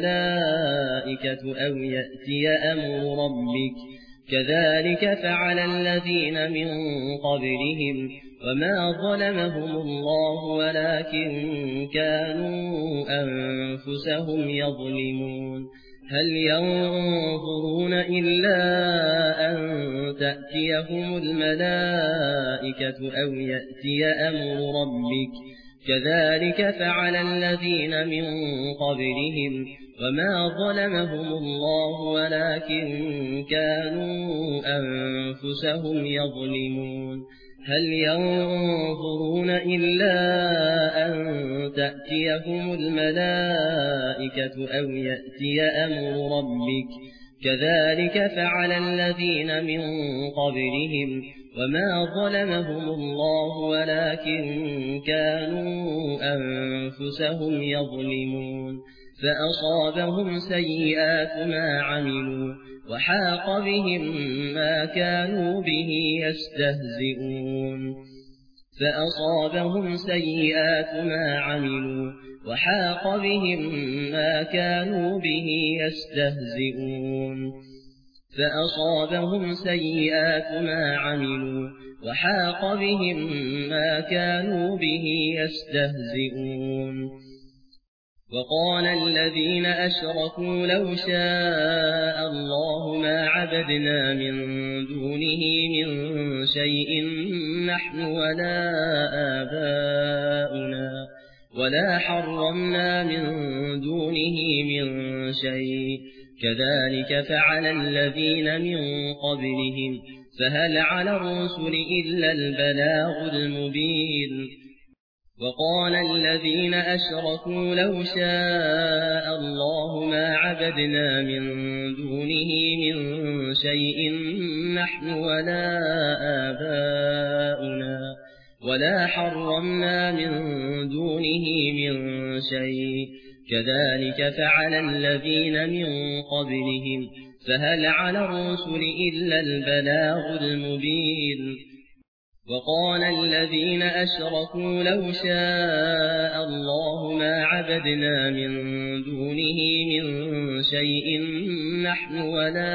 الملائكة أو يأتي أمر ربك كذلك فعل الذين من قبلهم وما ظلمهم الله ولكن كانوا أنفسهم يظلمون هل ينظرون إلا أن تأتيهم الملائكة أو يأتي أمر ربك كذلك فعل الذين من قبلهم وما ظلمهم الله ولكن كانوا أنفسهم يظلمون هل ينظرون إلا أن تأتيهم الملائكة أو يأتي أمر ربك كذلك فعل الذين من قبلهم وما ظلمهم الله ولكن كانوا أنفسهم يظلمون فأصابهم سيئات ما عملوا وحاق بهم ما كانوا به يستهزئون فأصابهم سيئات ما عملوا وحاق بهم ما كانوا به يستهزئون فأصابهم سيئات ما عملوا وحاق بهم ما كانوا به يستهزئون وقال الذين أشركوا لو شاء الله ما عبدنا من دونه من شيء نحن ولا آباؤنا ولا حرمنا من دونه من شيء كذلك فعل الذين من قبلهم فهل على الرسل إلا البلاغ المبين وقال الذين أشركوا لو شاء الله ما عبدنا من دونه من شيء نحن ولا آباؤنا ولا حرمنا من دونه من شيء كذلك فعل الذين من قبلهم فهل على الرسل إلا البلاغ المبين وقال الذين أشركوا لو شاء الله ما عبدنا من دونه من شيء نحن ولا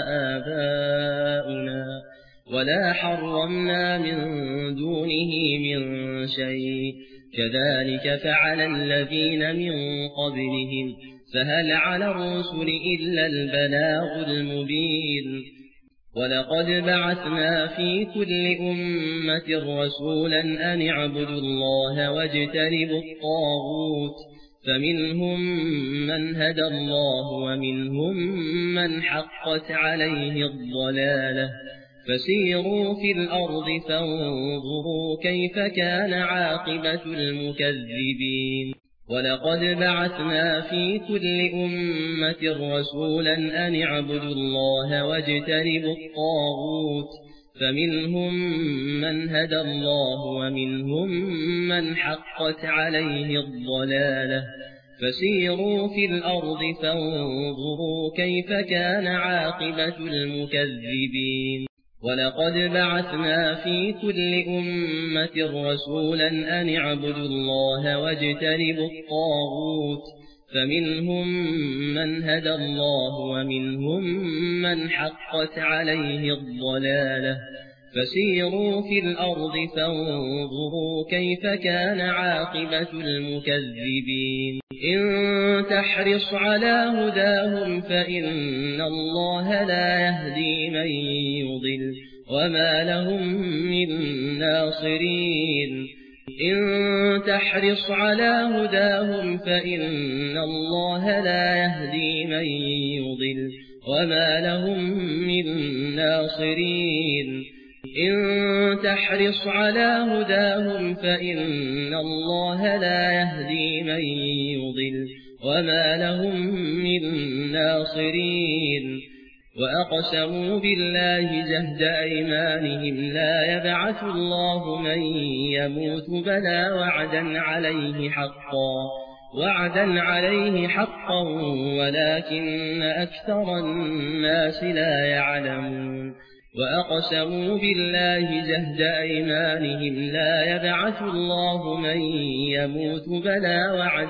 آباؤنا ولا حرمنا من دونه من شيء كذلك فعل الذين من قبلهم فهل على الرسل إلا البلاغ المبين ولقد بعثنا في كل أمة رسولا أن اعبدوا الله واجتنبوا الطاغوت فمنهم من هدى الله ومنهم من حقت عليه الضلالة فسيروا في الأرض فانظروا كيف كان عاقبة المكذبين ولقد بعثنا في كل أمة رسولا أن اعبدوا الله واجتنبوا الطاغوت فمنهم من هدى الله ومنهم من حقت عليه الضلالة فسيروا في الأرض فانظروا كيف كان عاقبة المكذبين ولقد بعثنا في كل أمة رسولا أن اعبدوا الله واجتنبوا الطاغوت فمنهم من هدى الله ومنهم من حقت عليه الضلالة فسيروا في الأرض فانظروا كيف كان عاقبة المكذبين إن تحرص على هداهم فإن الله لا يهدي من يضل وما لهم من ناصرين إن تحرص على هداهم فإن الله لا يهدي من يضل وما لهم من ناصرين إن تحرص على هداهم فإن الله لا يهدي من يضل وما لهم من ناصرين وأقسموا بالله جهد أيمانهم لا يبعث الله من يموت بلى وعدا عليه حقا ولكن أكثر الناس لا يعلمون وأقسموا بالله جهد أيمانهم لا يبعث الله من يموت بلى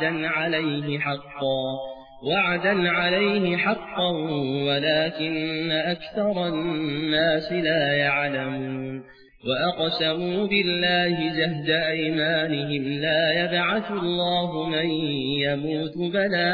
وعدا عليه حقا ولكن أكثر الناس لا يعلمون وأقسموا بالله جهد أيمانهم لا يبعث الله من يموت بلى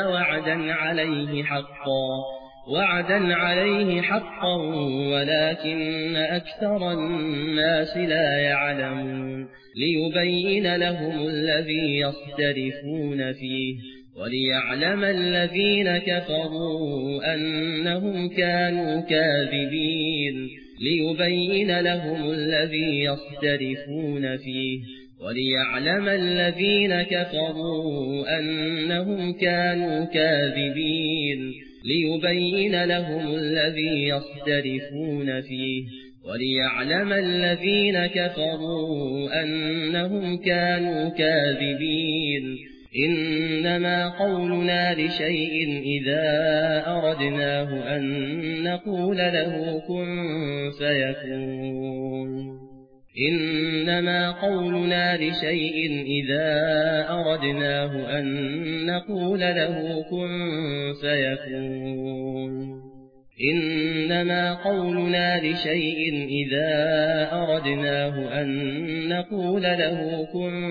وعدا عليه حقا ولكن أكثر الناس لا يعلمون ليبين لهم الذي يختلفون فيه وليعلم الذين كفروا أنهم كانوا كاذبين ليبين لهم الذي يختلفون فيه وليعلم الذين كفروا أنهم كانوا كاذبين ليبين لهم الذي يختلفون فيه وليعلم الذين كفروا أنهم كانوا كاذبين إنما قولنا لشيء إذا أردناه أن نقول له كن فيكون إنما قولنا لشيء إذا أردناه أن نقول له كن فيكون إنما قولنا لشيء إذا أردناه أن نقول له كن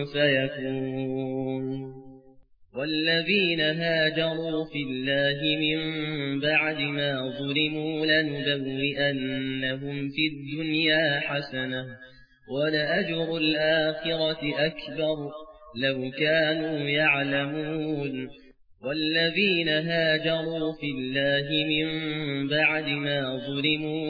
فيكون والذين هاجروا في الله من بعد ما ظلموا لنبوئنهم في الدنيا حسنة ولأجر الآخرة أكبر لو كانوا يعلمون والذين هاجروا في الله من بعد ما ظلموا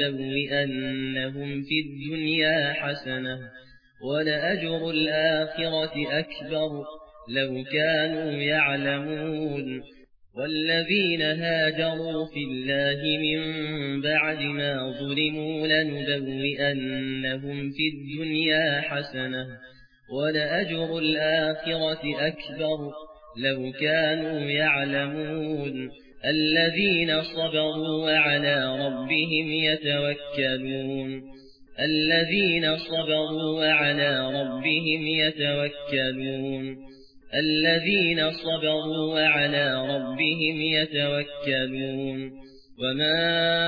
لنبوئنهم في الدنيا حسنة ولأجر الآخرة أكبر لو كانوا يعلمون والذين هاجروا في الله من بعد ما ظلموا لنبوئنهم في الدنيا حسنة ولأجر الآخرة أكبر لو كانوا يعلمون الذين صبروا وعلى ربهم يتوكلون الذين صبروا وعلى ربهم يتوكلون الذين صبروا وعلى ربهم يتوكلون وما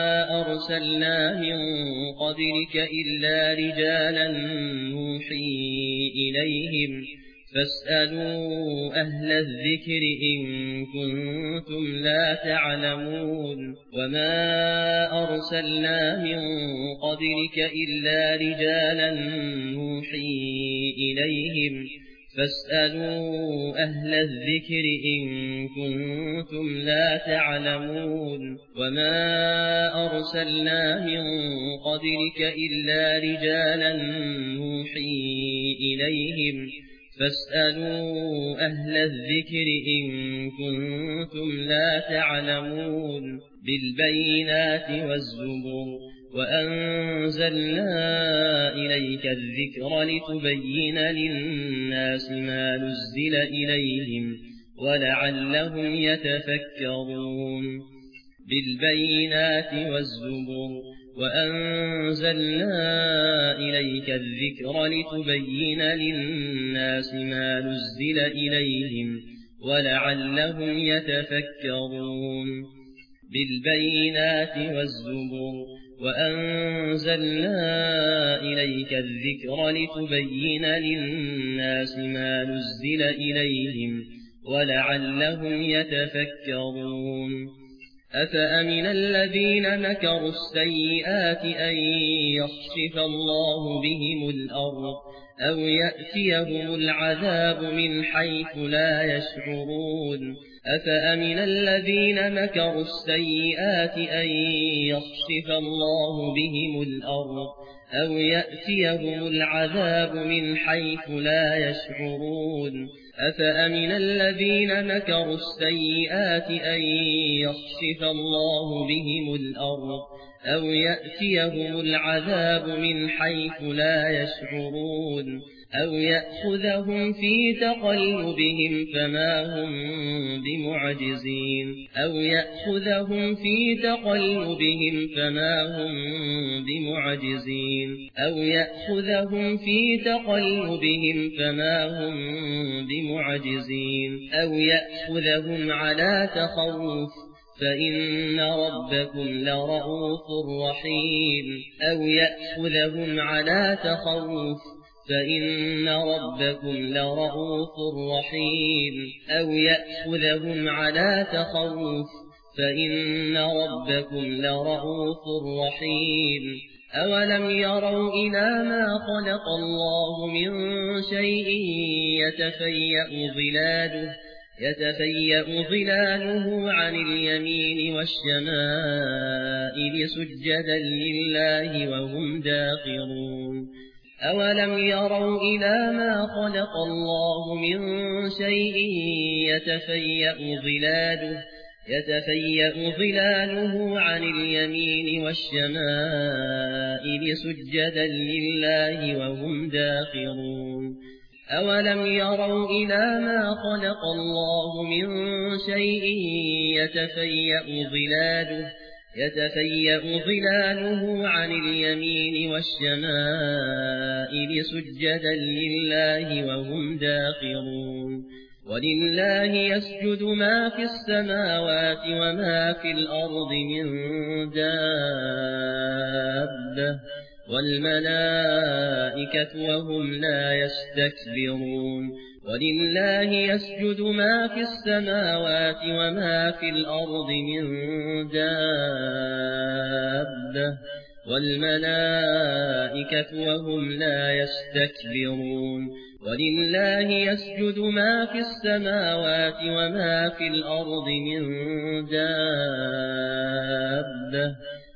أرسلنا من قبلك إلا رجالا نوحي إليهم فاسألوا أهل الذكر إن كنتم لا تعلمون وما أرسلنا من قبلك إلا رجالا نوحي إليهم فاسألوا أهل الذكر إن كنتم لا تعلمون وما أرسلنا من قبلك إلا رجالا نوحي إليهم فاسألوا أهل الذكر إن كنتم لا تعلمون بالبينات والزبر وأنزلنا إليك الذكر لتبين للناس ما نزل إليهم ولعلهم يتفكرون بالبينات والزبر وأنزلنا إليك الذكر لتبين للناس ما نزل إليهم ولعلهم يتفكرون بالبينات والزبر وأنزلنا إليك الذكر لتبين للناس ما نزل إليهم ولعلهم يتفكرون أفأمن الذين مكروا السيئات أن يخسف الله بهم الأرض أو يأتيهم العذاب من حيث لا يشعرون أفأمن الذين مكروا السيئات أن يخسف الله بهم الأرض أو يأتيهم العذاب من حيث لا يشعرون أفأمن الذين مكروا السيئات أن يخسف الله بهم الأرض أو يأتيهم العذاب من حيث لا يشعرون أو يأخذهم في تقلبهم فما هم بمعجزين أو يأخذهم في تقلبهم فما هم بمعجزين أو يأخذهم في تقلبهم فما هم بمعجزين أو يأخذهم على تخوف فإن ربكم لرؤوف رحيم أو يأخذهم على تخوف فإن ربكم لرؤوف رحيم أو يأخذهم على تخوف فإن ربكم لرؤوف رحيم أولم يروا إلى ما خلق الله من شيء يتفيأ ظلاله عن اليمين والشمائل سجدا لله وهم داخرون أولم يروا إلى ما خلق الله من شيء يتفيأ ظلاله عن اليمين والشمائل سجدا لله وهم داخرون أولم يروا إلى ما خلق الله من شيء يتفيأ ظلاله عن اليمين والشمائل سجدا لله وهم داخرون ولله يسجد ما في السماوات وما في الأرض من دابة والملائكة وهم لا يستكبرون ولله يسجد ما في السماوات وما في الأرض من دابة والملائكة وهم لا يستكبرون ولله يسجد ما في السماوات وما في الأرض من دابة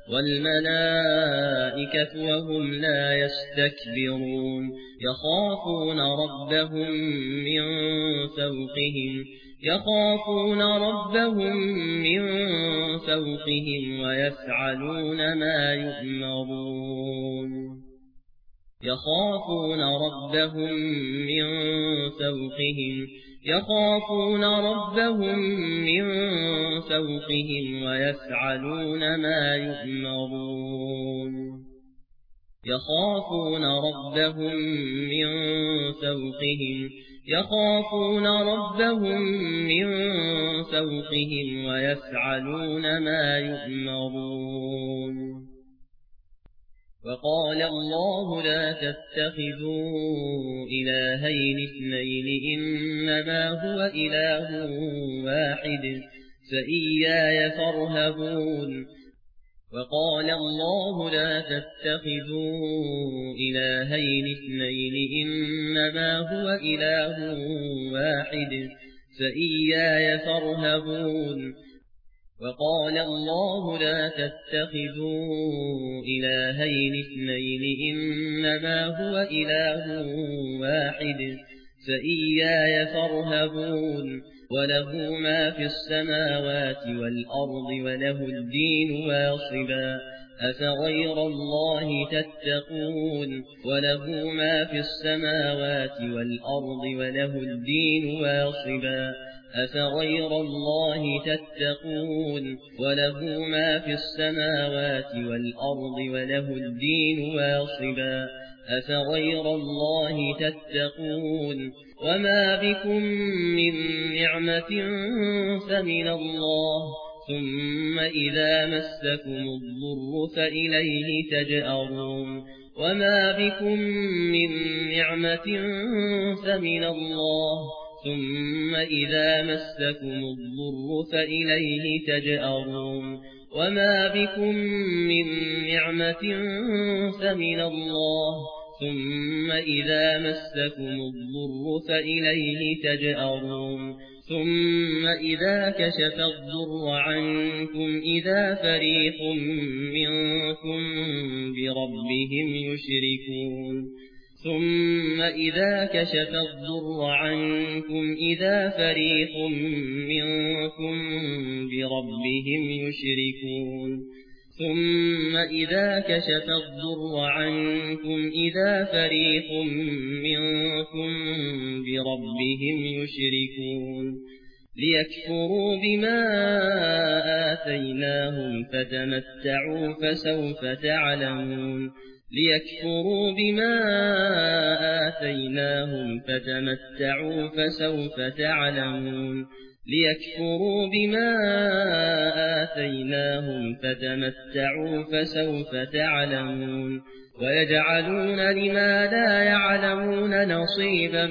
والملائكة وهم لا يستكبرون يخافون ربهم من فوقهم ويفعلون ما يؤمرون يخافون ربهم من فوقهم ويفعلون ما يؤمرون يخافون ربهم من فوقهم ويفعلون ما يؤمرون وقال الله لا تتخذوا إلهين اثنين إنما هو إله واحد فإياي فارهبون وقال الله لا تتخذوا إلهين اثنين إنما هو إله واحد فإياي فارهبون وقال الله لا تتخذوا إلهين اثنين إنما هو إله واحد فإياي فارهبون وله ما في السماوات والأرض وله الدين واصبا أفغير الله تتقون وله ما في السماوات والأرض وله الدين واصبا أفغير الله تتقون وله ما في السماوات والأرض وله الدين واصبا أفغير الله تتقون وما بكم من نعمة فمن الله ثم إذا مسكم الضر فإليه تجأرون وما بكم من نعمة فمن الله ثم إذا مسكم الضر فإليه تجأرون وما بكم من نعمة فمن الله ثم إذا مسكم الضر فإليه تجأرون ثم إذا كشف الضر عنكم إذا فريق منكم بربهم يشركون ثم إذا كشف الضر عنكم إذا فريق منكم بربهم يشركون ثم إذا كشف الضر عنكم إذا فريق منكم بربهم يشركون ليكفروا بما آتيناهم فتمتعوا فسوف تعلمون ليكفروا بما آتيناهم فتمتعوا فسوف تعلمون ليكفروا بما آتيناهم فتمتعوا فسوف تعلمون ويجعلون لما لا يعلمون نصيبا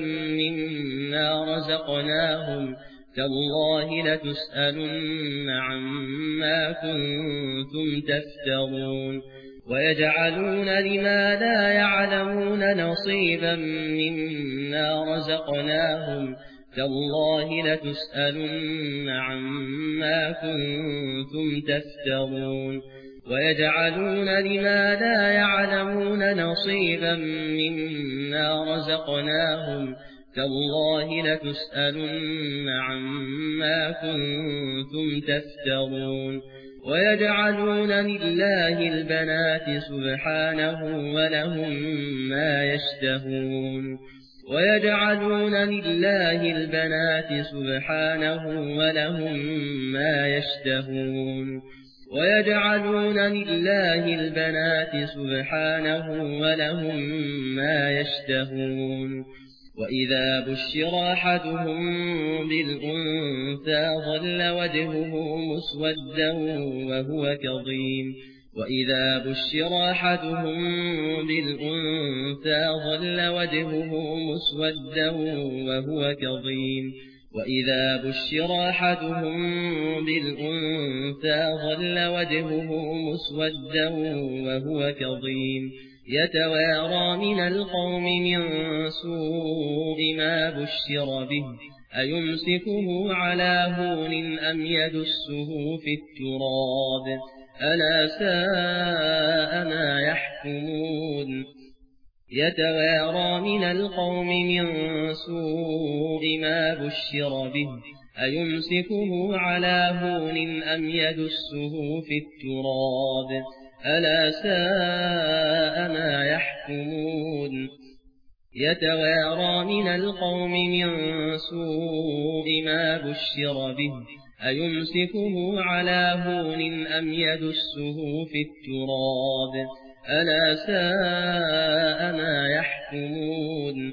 مما رزقناهم تالله لتسألن عما كنتم تفترون ويجعلون لما لا يعلمون نصيبا مما رزقناهم تالله لتسألن عما كنتم تفترون ويجعلون لما لا يعلمون نصيبا مما رزقناهم تالله لتسألن عما كنتم تفترون ويجعلون لله البنات سبحانه ولهم ما يشتهون ويجعلون لله البنات سبحانه ولهم ما يشتهون ويجعلون لله البنات سبحانه ولهم ما يشتهون وإذا بشر أحدهم بالأنثى ظل وجهه مسودا وهو كظيم وإذا بشر أحدهم بالأنثى ظل وجهه مسودا وهو كظيم وإذا بشر أحدهم بالأنثى ظل وجهه مسودا وهو كظيم يتوارى من القوم من سوء ما بشر به أيمسكه على هون أم يدسه في التراب ألا ساء ما يحكمون يتوارى من القوم من سوء ما بشر به أيمسكه على هون أم يدسه في التراب ألا ساء ما يحكمون يتوارى من القوم من سوء ما بشر به أيمسكه على هون أم يدسه في التراب ألا ساء ما يحكمون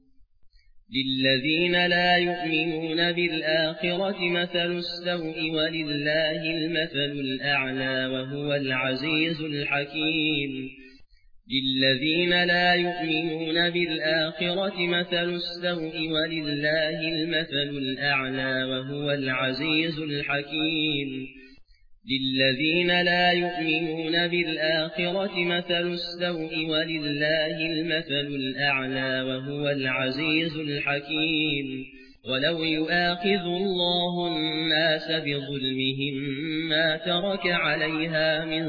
للذين لا يؤمنون بالآخرة مثل السوء ولله المثل الأعلى وهو العزيز الحكيم للذين لا يؤمنون بالآخرة مثل السوء ولله المثل الأعلى وهو العزيز الحكيم للذين لا يؤمنون بالآخرة مثل السوء ولله المثل الأعلى وهو العزيز الحكيم ولو يؤاخذ الله الناس بظلمهم ما ترك عليها من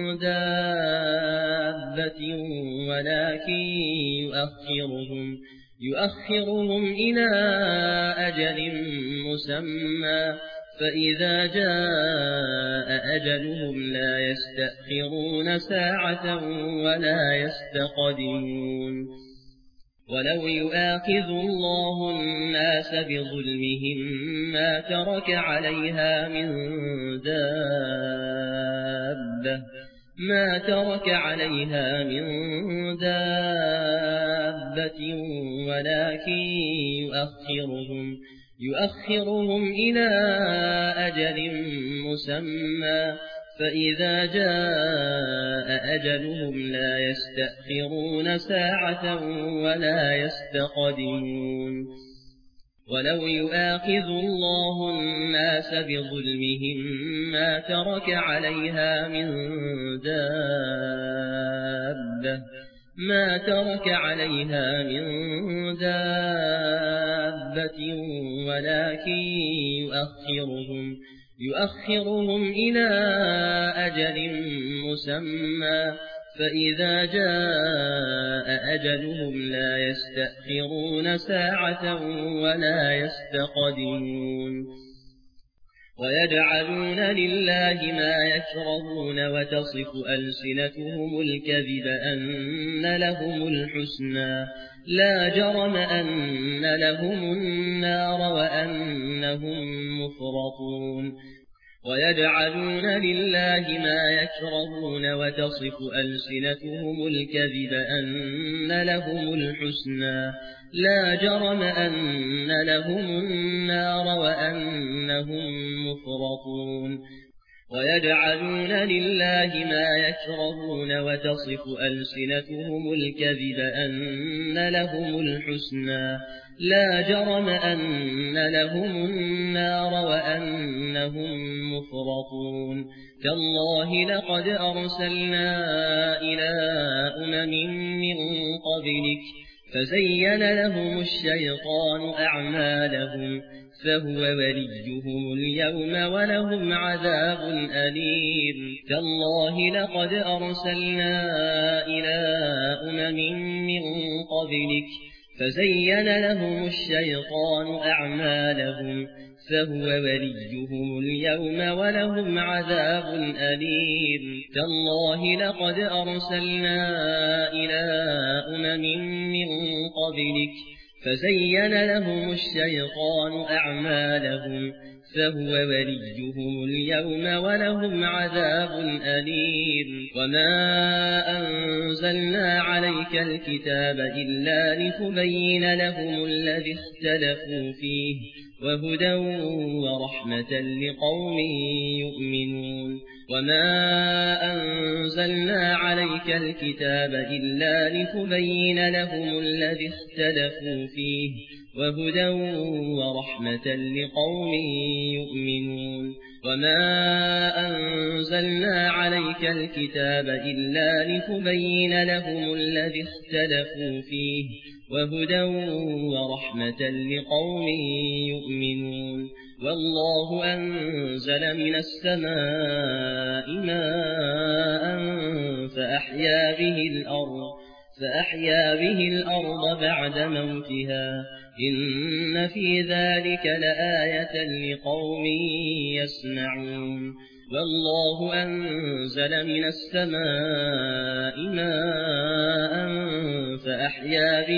دابة ولكن يؤخرهم إلى أجل مسمى فإذا جاء أجلهم لا يستأخرون ساعة ولا يستقدمون ولو يؤاخذ الله الناس بظلمهم ما ترك عليها من دابة ولكن يؤخرهم إلى أجل مسمى فإذا جاء أجلهم لا يستأخرون ساعة ولا يستقدمون ولو يؤاخذ الله الناس بظلمهم ما ترك عليها من دابة ولكن يؤخرهم إلى أجل مسمى فإذا جاء أجلهم لا يستأخرون ساعة ولا يستقدمون ويجعلون لله ما يكرهون وتصف ألسنتهم الكذب أن لهم الحسنى لا جرم أن لهم النار وأنهم مفرطون ويجعلون لله ما يكرهون وتصف ألسنتهم الكذب أن لهم الحسنى لا جرم أن لهم النار وأنهم مفرطون ويجعلون لله ما يكرهون وتصف ألسنتهم الكذب أن لهم الحسنى لا جرم أن لهم النار وأنهم مفرطون تالله لقد أرسلنا إلى من قبلك فزين لهم الشيطان أعمالهم فهو وليهم اليوم ولهم عذاب أليم تالله لقد أرسلنا إلى من قبلك فزين لهم الشيطان أعمالهم فهو وليهم اليوم ولهم عذاب أليم تالله لقد أرسلنا إلى من قبلك فزين لهم الشيطان أعمالهم فهو وليهم اليوم ولهم عذاب أليم وما أنزلنا عليك الكتاب إلا لتبين لهم الذي اختلفوا فيه وهدى ورحمة لقوم يؤمنون وما أنزلنا عليك الكتاب إلا لتبين لهم الذي اختلفوا فيه وهدى ورحمة لقوم يؤمنون وما أنزلنا عليك الكتاب إلا لتبين لهم الذي اختلفوا فيه وهدى ورحمة لقوم يؤمنون والله أنزل من السماء ماء فأحيا به الأرض بعد موتها إن في ذلك لآية لقوم يسمعون والله أنزل من السماء ماء فأحيا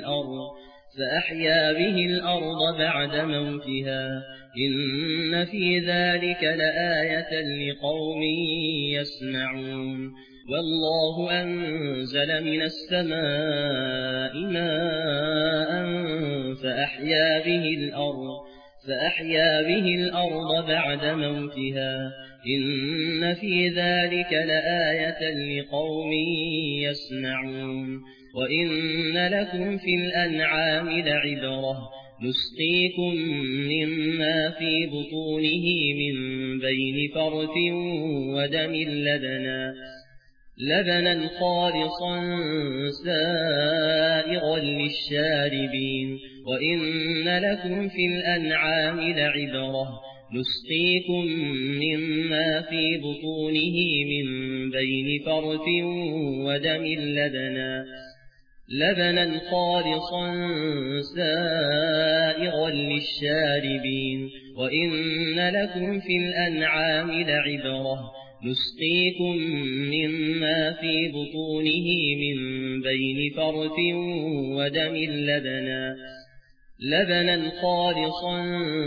به الأرض بعد موتها إن في ذلك لآية لقوم يسمعون والله أنزل من السماء ماء فأحيا به الأرض بعد موتها إن في ذلك لآية لقوم يسمعون وإن لكم في الأنعام لعبرة نسقيكم مما في بطونه من بين فرث ودم لبنا خالصا سائغا للشاربين وإن لكم في الأنعام لعبرة نسقيكم مما في بطونه من بين فرث ودم لبنا خالصا سائغا للشاربين وإن لكم في الأنعام لعبرة نسقيكم مما في بطونه من بين فرث ودم لبنا خالصا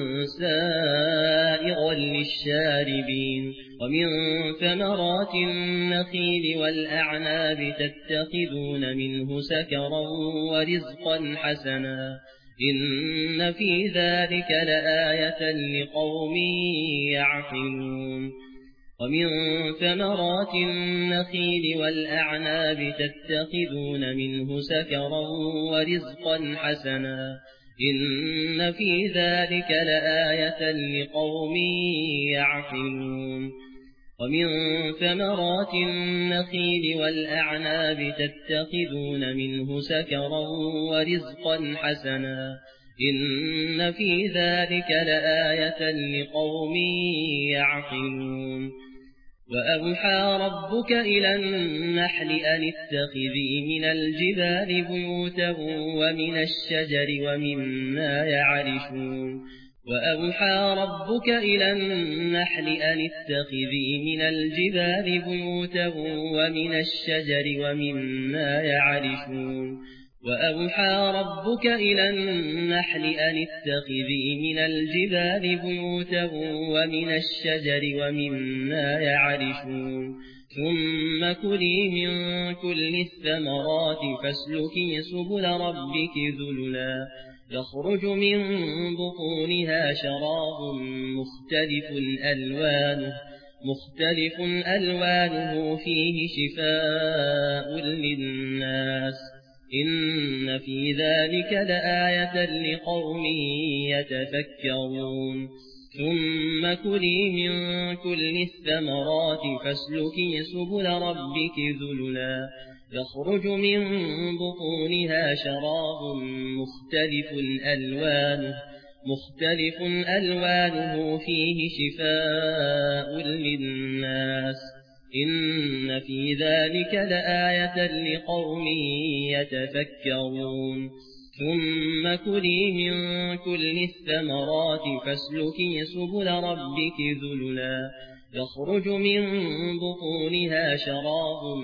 سائغا للشاربين ومن ثمرات النخيل والأعناب تتخذون منه سكرا ورزقا حسنا إن في ذلك لآية لقوم يعقلون ومن ثمرات النخيل والأعناب تتخذون منه سكرا ورزقا حسنا إن في ذلك لآية لقوم يعقلون ومن ثمرات النخيل والأعناب تتخذون منه سكرا ورزقا حسنا إن في ذلك لآية لقوم يعقلون وأوحى ربك إلى النحل أن اتخذي من الجبال بيوتا ومن الشجر ومما يعرشون وأوحى ربك إلى النحل أن اتخذي من الجبال بيوتا ومن الشجر ومما يعرشون وأوحى ربك إلى النحل أن اتخذي من الجبال بيوتا ومن الشجر ومما يعرشون ثم كلي من كل الثمرات فاسلكي سبل ربك ذللا يخرج من بطونها شراب مختلف ألوانه فيه شفاء للناس إن في ذلك لآية لقوم يتفكرون ثم كلي من كل الثمرات فاسلكي سبل ربك ذللا يخرج من بطونها شراب مختلف ألوانه فيه شفاء للناس إن في ذلك لآية لقوم يتفكرون ثم كلي من كل الثمرات فاسلكي سبل ربك ذللا يخرج من بطونها شراب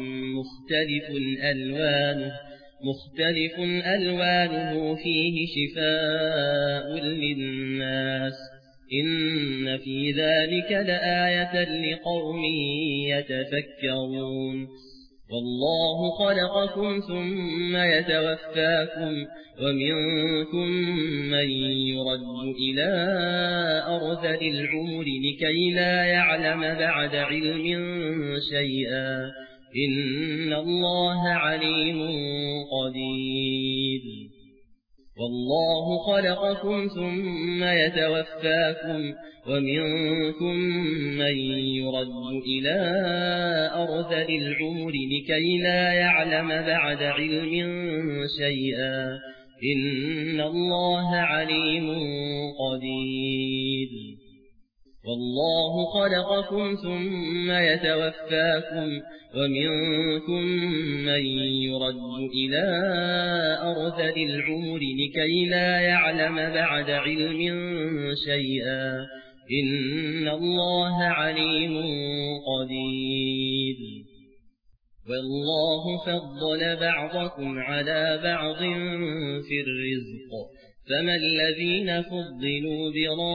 مختلف ألوانه فيه شفاء للناس إن في ذلك لآية لقوم يتفكرون والله خلقكم ثم يتوفاكم ومنكم من يرد إلى أرذل العمر لكي لا يعلم بعد علم شيئا إن الله عليم قدير والله خلقكم ثم يتوفاكم ومنكم من يرد إلى أرذل العمر لكي لا يعلم بعد علم شيئا إن الله عليم قدير والله خلقكم ثم يتوفاكم ومنكم من يرد إلى أرذل العمر لكي لا يعلم بعد علم شيئا إن الله عليم قدير والله فضل بعضكم على بعض في الرزق فما الذين فضلوا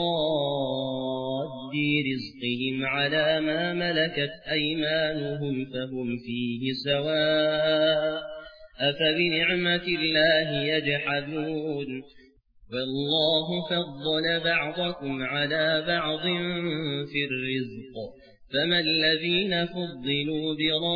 براد رزقهم على ما ملكت أيمانهم فهم فيه سواء أفبنعمة الله يجحدون والله فضل بعضكم على بعض في الرزق فما الذين فضلوا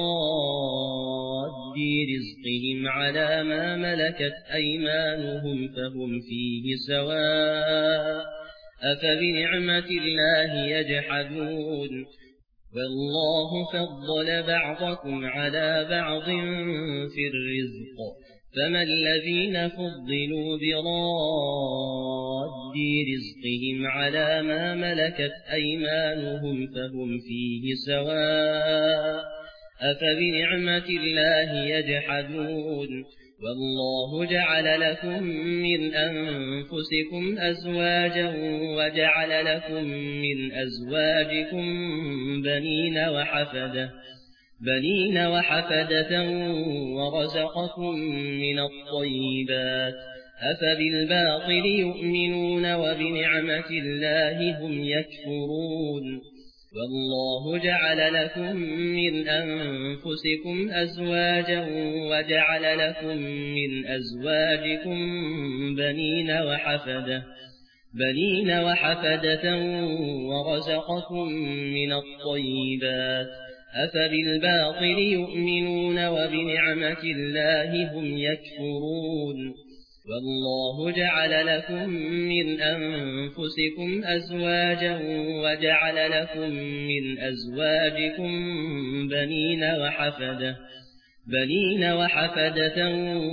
براد رزقهم على ما ملكت أيمانهم فهم فيه سواء أفبنعمة الله يجحدون والله فضل بعضكم على بعض في الرزق فما الذين فضلوا براد رزقهم على ما ملكت أيمانهم فهم فيه سواء أفبنعمة الله يجحدون والله جعل لكم من أنفسكم أزواجا وجعل لكم من أزواجكم بنين وحفدة ورزقكم من الطيبات أفبالباطل يؤمنون وبنعمة الله هم يكفرون والله جعل لكم من أنفسكم أزواجا وجعل لكم من أزواجكم بنين وحفدة ورزقكم من الطيبات أفبالباطل يؤمنون وبنعمة الله هم يكفرون والله جعل لكم من أنفسكم أزواجا وجعل لكم من أزواجكم بنين وحفدة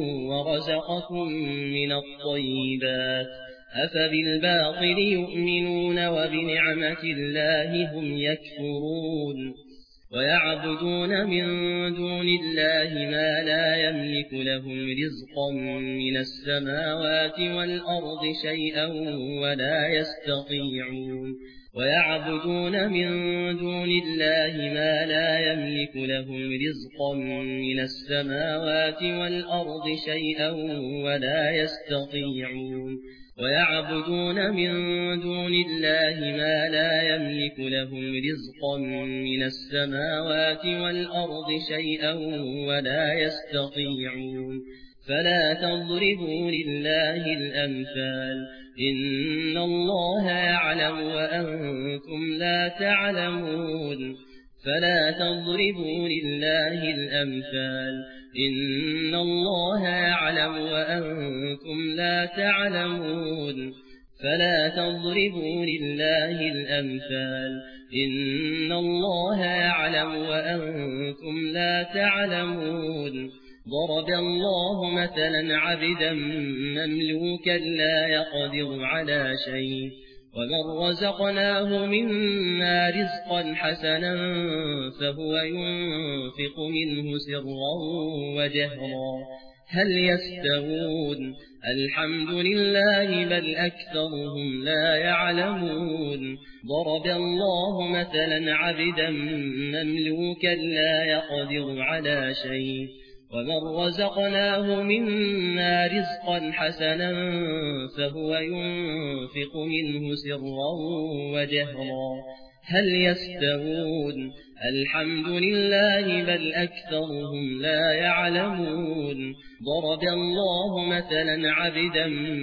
ورزقكم من الطيبات أفبالباطل يؤمنون وبنعمة الله هم يكفرون ويعبدون من دون الله ما لا يملك لهم رزقا من السماوات والأرض شيئا ولا يستطيعون ويعبدون من دون الله ما لا يملك لهم رزقا من السماوات والأرض شيئا ولا يستطيعون ويعبدون من دون الله ما لا يملك لهم رزقا من السماوات والأرض شيئا ولا يستطيعون فلا تضربوا لله الأمثال إن الله يعلم وأنتم لا تعلمون فلا تضربوا لله الأمثال إن الله يعلم وأنتم لا تعلمون فلا تضربوا لله الأمثال إن الله يعلم وأنتم لا تعلمون ضرب الله مثلا عبدا مملوكا لا يقدر على شيء ومن رزقناه منا رزقا حسنا فهو ينفق منه سرا وجهرا هل يستوون الحمد لله بل أكثرهم لا يعلمون ضرب الله مثلا عبدا مملوكا لا يقدر على شيء ومن رزقناه منا رزقا حسنا فهو ينفق منه سرا وجهرا هل يستوون الحمد لله بل أكثرهم لا يعلمون ضرب الله مثلا عبدا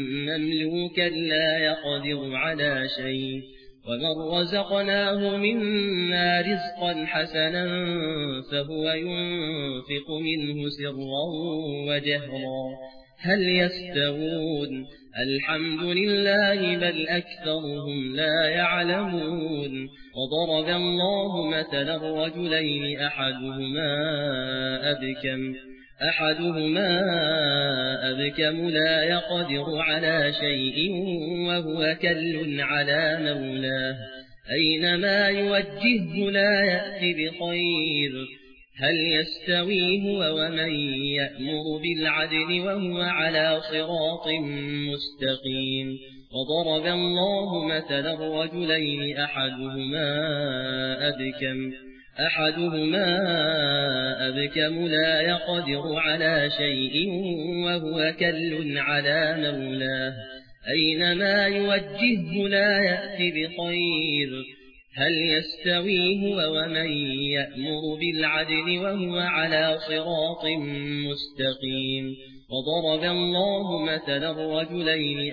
مملوكا لا يقدر على شيء ومن رزقناه منا رزقا حسنا فهو ينفق منه سرا وجهرا هل يستوون الحمد لله بل أكثرهم لا يعلمون وضرب الله مثلا رجلين أحدهما أبكم لا يقدر على شيء وهو كل على مولاه أينما يوجهه لا يأتي بخير هل يستوي هو ومن يأمر بالعدل وهو على صراط مستقيم وضرب الله مثلا رجلين أحدهما أبكم لا يقدر على شيء وهو كل على مولاه أينما يوجهه لا يأتي بخير هل يستوي هو ومن يأمر بالعدل وهو على صراط مستقيم وضرب الله مثلا رجلين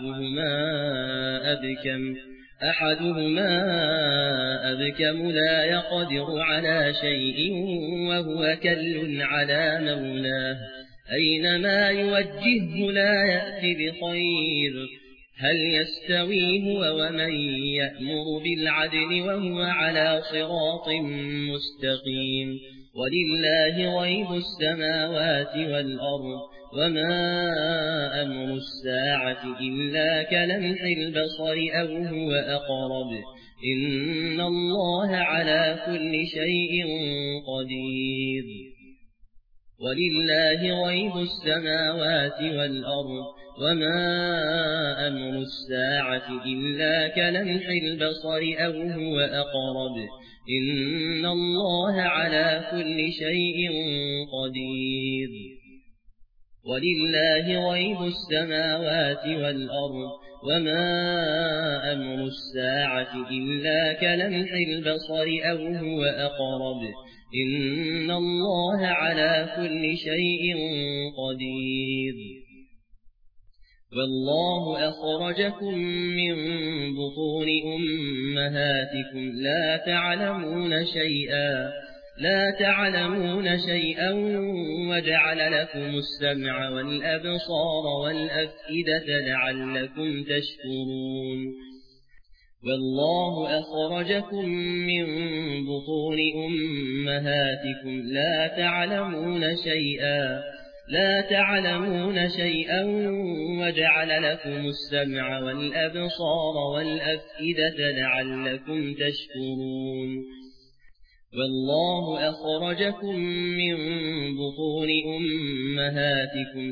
أحدهما أبكم لا يقدر على شيء وهو كل على مولاه أينما يوجهه لا يأتي بخير هل يستوي هو ومن يأمر بالعدل وهو على صراط مستقيم ولله غيب السماوات والأرض وما أمر الساعة إلا كلمح البصر أو هو أقرب إن الله على كل شيء قدير ولله غيب السماوات والأرض وما أمر الساعة إلا كلمح البصر أو هو أقرب إن الله على كل شيء قدير ولله غيب السماوات والأرض وما أمر الساعة إلا كلمح البصر أو هو أقرب إن الله على كل شيء قدير والله أخرجكم من بطون أمهاتكم لا تعلمون شيئا وجعل لكم السمع والأبصار والأفئدة لعلكم تشكرون والله أخرجكم من بطون أمهاتكم لا تعلمون شيئا وجعل لكم السمع والأبصار والأفئدة لعلكم تشكرون والله أخرجكم من بطون أمهاتكم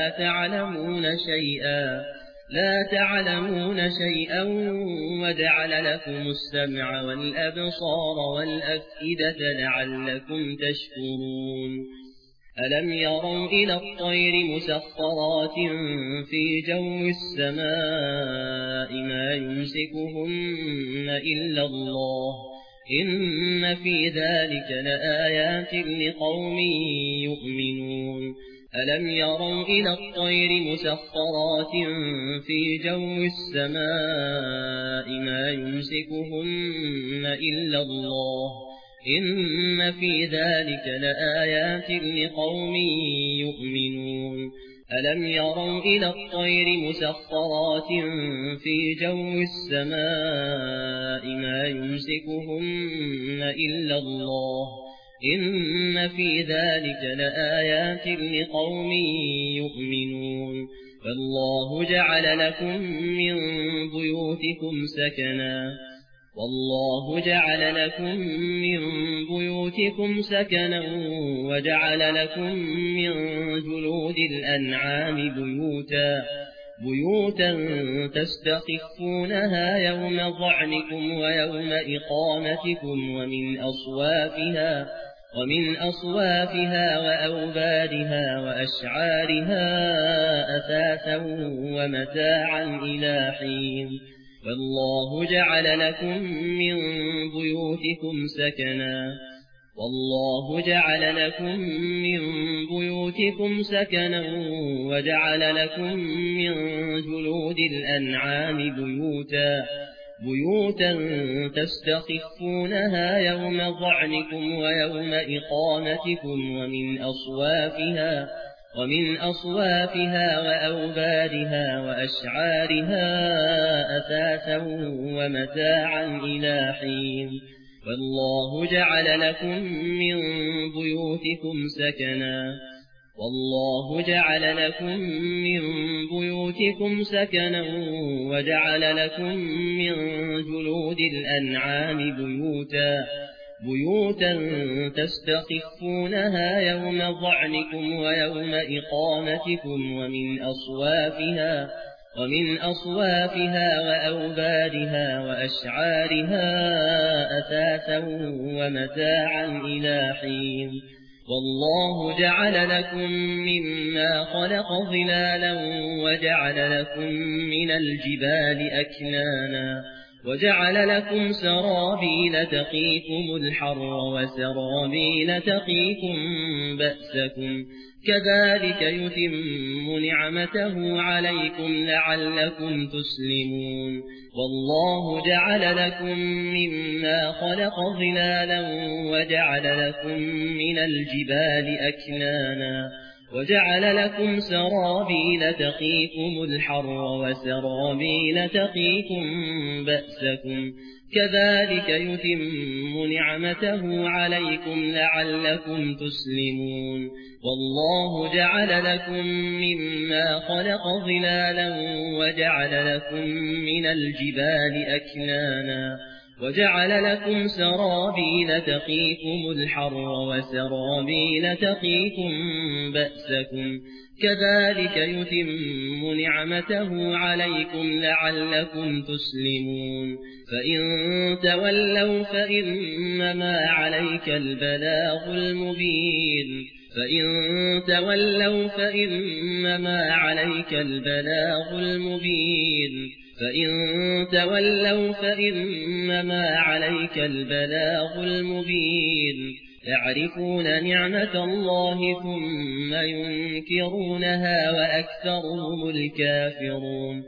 لا تعلمون شيئا وجعل لكم السمع والأبصار والأفئدة لعلكم تشكرون ألم يروا إلى الطير مسخرات في جو السماء ما يمسكهن إلا الله إن في ذلك لآيات لقوم يؤمنون ألم يروا إلى الطير مسخرات في جو السماء ما يمسكهن إلا الله إن في ذلك لآيات لقوم يؤمنون ألم يروا إلى الطير مسخرات في جو السماء ما يمسكهن إلا الله إن في ذلك لآيات لقوم يؤمنون والله جعل لكم من بيوتكم سكنا وجعل لكم من جلود الأنعام بيوتا تستخفونها يوم ظعنكم ويوم إقامتكم ومن أصوافها وأوبارها وأشعارها أثاثا ومتاعا إلى حين والله جعل لكم من بيوتكم سكنا وجعل لكم من جلود الأنعام بيوتا تستخفونها يوم ظعنكم ويوم إقامتكم ومن أصوافها وأوبارها وأشعارها أثاثا ومتاعا إلى حين والله جعل لكم من بيوتكم سكنا وجعل لكم من جلود الأنعام بيوتا تستخفونها يوم ظعنكم ويوم إقامتكم ومن أصوافها وأوبارها وأشعارها أثاثا ومتاعا إلى حين والله جعل لكم مما خلق ظلالا وجعل لكم من الجبال أكنانا وجعل لكم سرابيل تقيكم الحر وسرابيل تقيكم بأسكم كذلك يتم نعمته عليكم لعلكم تسلمون والله جعل لكم مما خلق ظلالا وجعل لكم من الجبال أكنانا وجعل لكم سرابيل تقيكم الحر وسرابيل تقيكم بأسكم كذلك يتم نعمته عليكم لعلكم تسلمون والله جعل لكم مما خلق ظلالا وجعل لكم من الجبال أكنانا وجعل لكم سرابيل تقيكم الحر وسرابيل تقيكم بأسكم كذلك يتم نعمته عليكم لعلكم تسلمون فإن تولوا فإنما عليك البلاغ المبين يعرفون نعمة الله ثم ينكرونها وأكثرهم الكافرون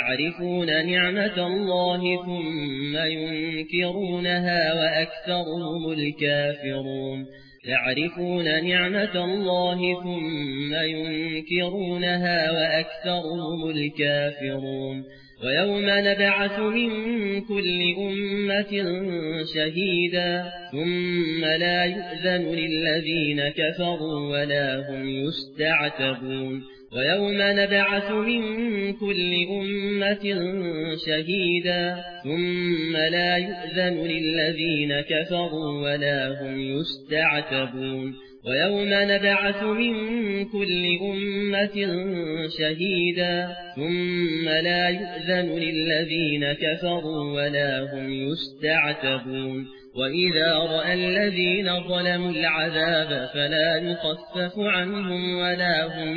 ويوم نبعث من كل أمة شهيدا ثم لا يؤذن للذين كفروا ولا هم يستعتبون ويوم نبعث من كل أمة شهيدا ثم لا يؤذن للذين كفروا ولا هم يستعتبون وإذا رأى الذين ظلموا العذاب فلا يخفف عنهم ولا هم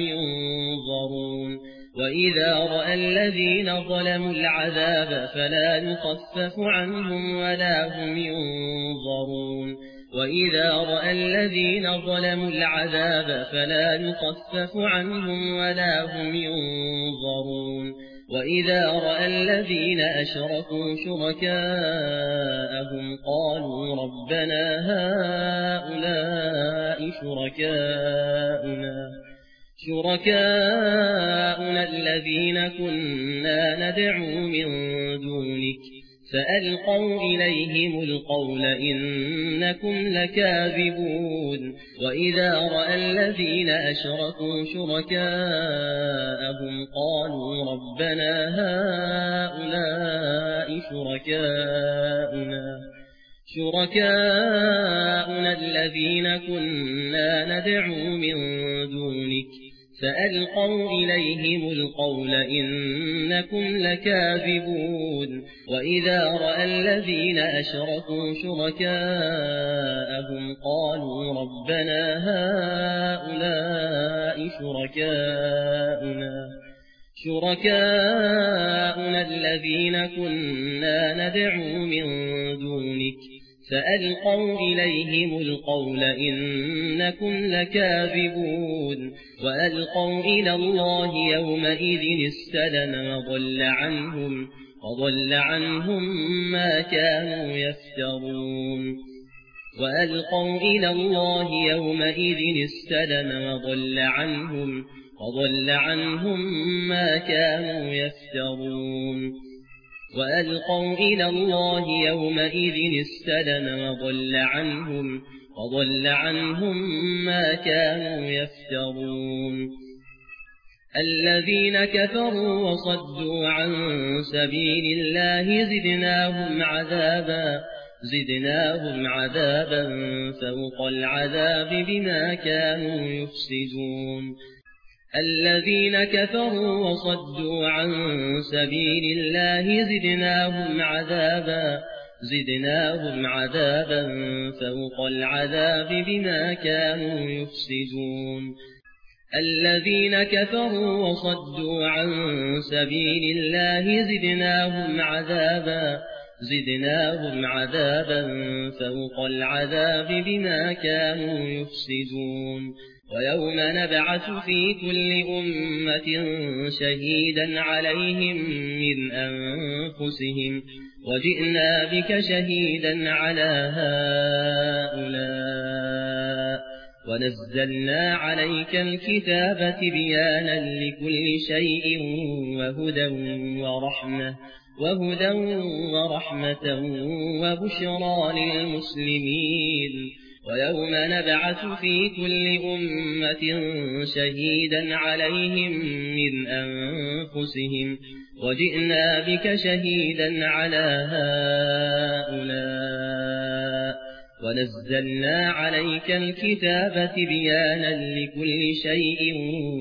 ينظرون وإذا رأى الذين أشركوا شركاءهم قالوا ربنا هؤلاء شركاؤنا الذين كنا ندعو من دونك فألقوا إليهم القول إنكم لكاذبون وإذا رأى الذين أشركوا شركاءهم قالوا ربنا هؤلاء شركاؤنا الذين كنا ندعو من دونك فألقوا إليهم القول إنكم لكاذبون وإذا رأى الذين أشركوا شركاءهم قالوا ربنا هؤلاء شركاؤنا الذين كنا ندعو من دونك فألقوا إليهم القول إنكم لكاذبون وألقوا إلى الله يومئذ السلم وضل عنهم ما كانوا يفترون وألقوا إلى الله يومئذ السلم وضل عنهم ما كانوا يفترون الذين كفروا وصدوا عن سبيل الله زدناهم عذابا فوق العذاب بما كانوا يفسدون الذين كفروا وصدوا عن سبيل الله زدناهم عذابا فوق العذاب بما كانوا يفسدون الذين كفروا وصدوا عن سبيل الله زدناهم عذابا فوق العذاب بما كانوا يفسدون ويوم نبعث في كل أمة شهيدا عليهم من أنفسهم وجئنا بك شهيدا على هؤلاء ونزلنا عليك الكتاب تبيانا لكل شيء وهدى ورحمة وبشرى للمسلمين ويوم نبعث في كل أمة شهيدا عليهم من أنفسهم وجئنا بك شهيدا على هؤلاء ونزلنا عليك الكتاب تبيانا لكل شيء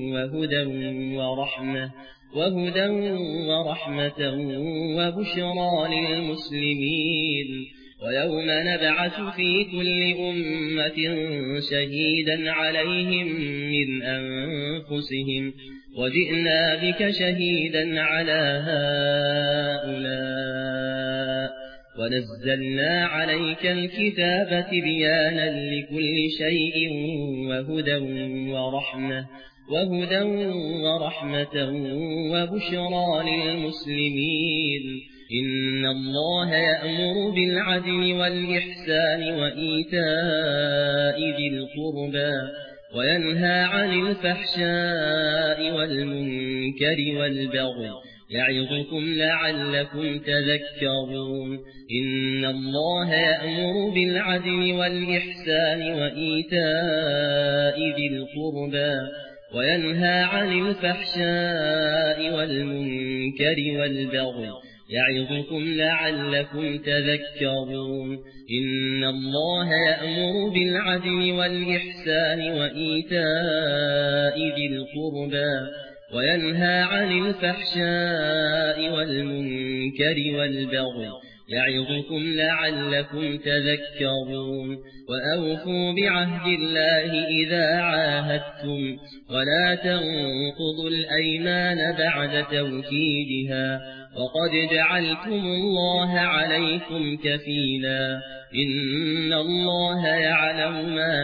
وهدى ورحمة وبشرى للمسلمين ويوم نبعث في كل أمة شهيدا عليهم من أنفسهم وجئنا بك شهيدا على هؤلاء ونزلنا عليك الكتاب تبيانا لكل شيء وهدى ورحمة وبشرى للمسلمين إن الله يأمر بالعدل والإحسان وإيتاء ذي القربى وينهى عن الفحشاء والمنكر والبغي يعظكم لعلكم تذكرون إن الله يأمر بالعدل والإحسان وإيتاء ذي القربى وينهى عن الفحشاء والمنكر والبغي يعظكم لعلكم تذكرون إن الله يأمر بالعدل والإحسان وإيتاء ذي القربى وينهى عن الفحشاء والمنكر والبغي يعظكم لعلكم تذكرون وأوفوا بعهد الله إذا عاهدتم ولا تنقضوا الأيمان بعد توكيدها وقد جعلتم الله عليكم كفيلا إن الله يعلم ما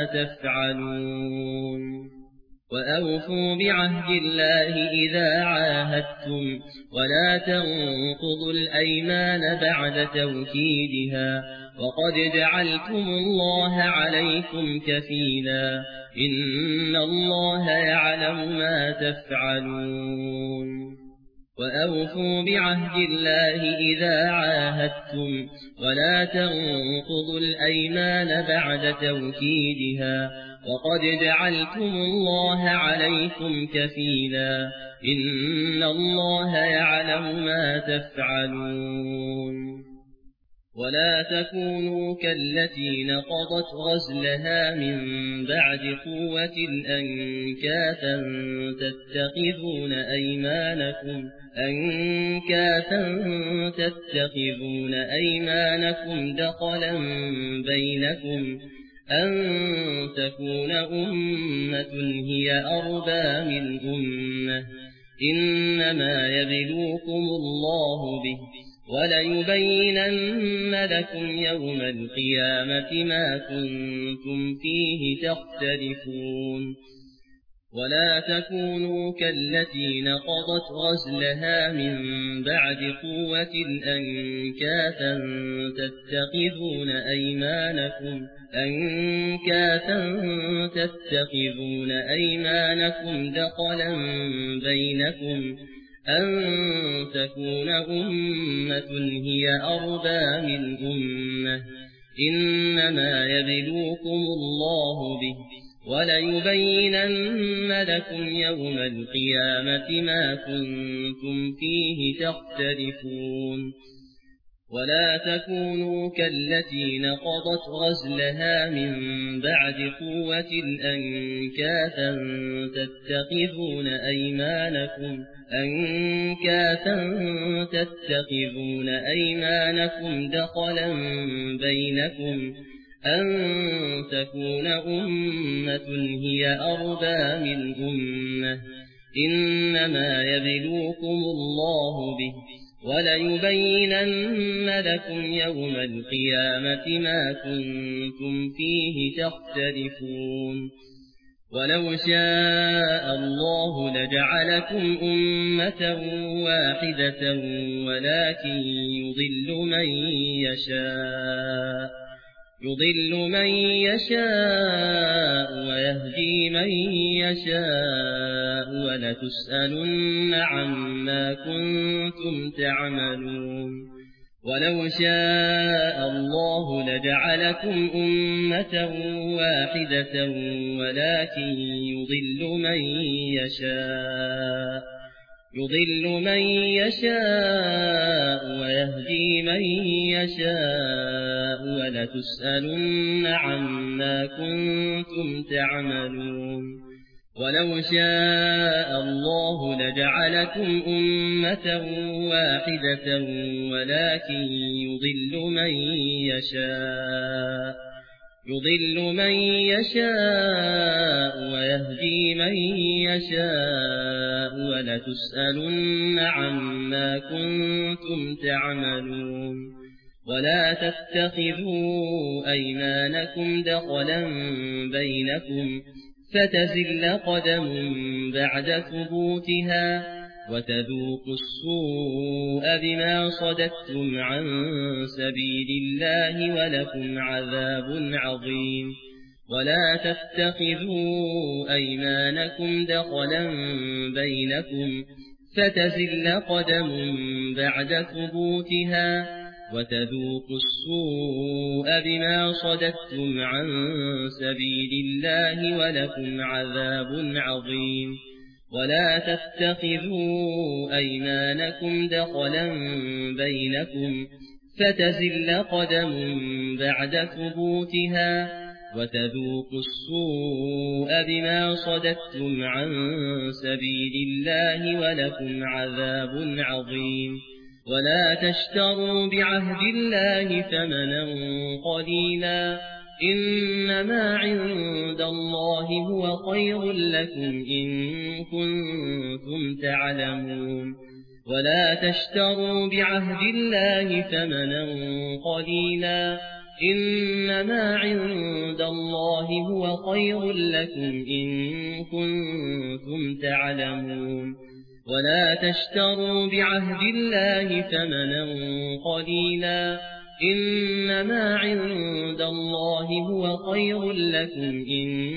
تفعلون وأوفوا بعهد الله إذا عاهدتم ولا تنقضوا الأيمان بعد توكيدها وقد جعلتم الله عليكم كفيلا إن الله يعلم ما تفعلون وأوفوا بعهد الله إذا عاهدتم ولا تنقضوا الأيمان بعد توكيدها وقد جعلتم الله عليكم كفيلا إن الله يعلم ما تفعلون ولا تكونوا كالتي نقضت غزلها من بعد قوة أنكاثا تتخذون أيمانكم دخلا بينكم أن تكون أمة هي أربى من أمة إنما يبلوكم الله به وليبينن لكم يوم القيامة ما كنتم فيه تختلفون ولا تكونوا كالتي نقضت غزلها من بعد قوة أنكاثا تتخذون أيمانكم دخلا بينكم أن تكون أمة هي أربى من أمة إنما يبلوكم الله به وليبينن لكم يوم القيامة ما كنتم فيه تختلفون ولا تكونوا كالتي نقضت غزلها من بعد قوة أنكاثا تتخذون أيمانكم دخلا بينكم أن تكون أمة هي أربى من أمة إنما يبلوكم الله به وليبينن لكم يوم القيامة ما كنتم فيه تختلفون ولو شاء الله لجعلكم أمة واحدة ولكن يضل من يشاء ويهدي من يشاء ولتسألن عما كنتم تعملون ولو شاء الله لجعلكم أمة واحدة ولكن يضل من يشاء يضل من يشاء ويهدي من يشاء ولتسألن عما كنتم تعملون ولو شاء الله لجعلكم أمة واحدة ولكن يضل من يشاء ويهدي من يشاء ولتسألن عما كنتم تعملون ولا تتخذوا أيمانكم دخلا بينكم فتزل قدم بعد ثبوتها وتذوقوا السوء بما صددتم عن سبيل الله ولكم عذاب عظيم ولا تتخذوا أيمانكم دخلا بينكم فتزل قدم بعد ثبوتها وتذوقوا السوء بما صددتم عن سبيل الله ولكم عذاب عظيم ولا تتخذوا أيمانكم دخلا بينكم فتزل قدم بعد ثبوتها وتذوقوا السوء بما صددتم عن سبيل الله ولكم عذاب عظيم ولا تشتروا بعهد الله ثمنا قليلا إنما عند الله هو خير لكم إن كنتم تعلمون ولا تشتروا بعهد الله ثمنا قليلا إنما عند الله هو خير لكم إن كنتم تعلمون ولا تشتروا بعهد الله ثمنا قليلا إنما عند الله هو خير لكم إن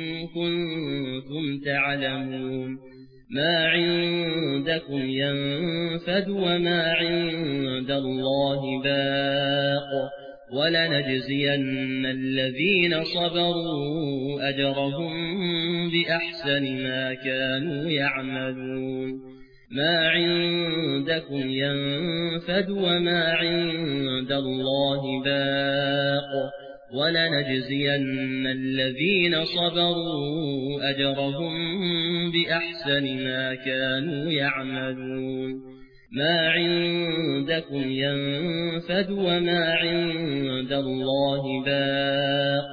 كنتم تعلمون ما عندكم ينفد وما عند الله باق ولنجزين الذين صبروا أجرهم بأحسن ما كانوا يعملون ما عندكم ينفد وما عند الله باق ولنجزين الذين صبروا أجرهم بأحسن ما كانوا يعملون ما عندكم ينفد وما عند الله باق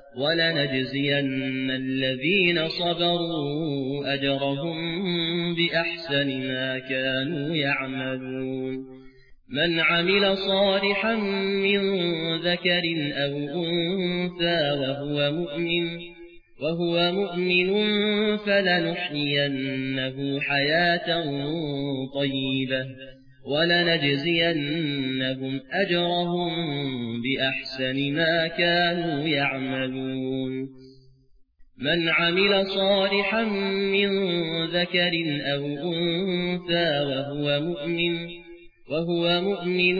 ولنجزين الذين صبروا أجرهم بأحسن ما كانوا يعملون من عمل صالحا من ذكر أو أنثى وهو مؤمن فلنحيينه حياة طيبة ولنجزينهم أجرهم بأحسن ما كانوا يعملون من عمل صالحا من ذكر أو أنثى وهو مؤمن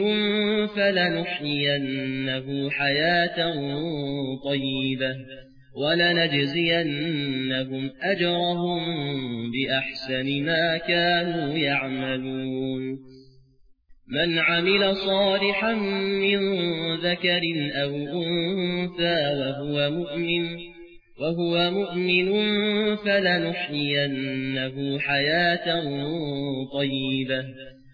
فلنحيينه حياة طيبة ولنجزينهم أجرهم بأحسن ما كانوا يعملون من عمل صالحا من ذكر أو أنثى وهو مؤمن فلنحيينه حياة طيبة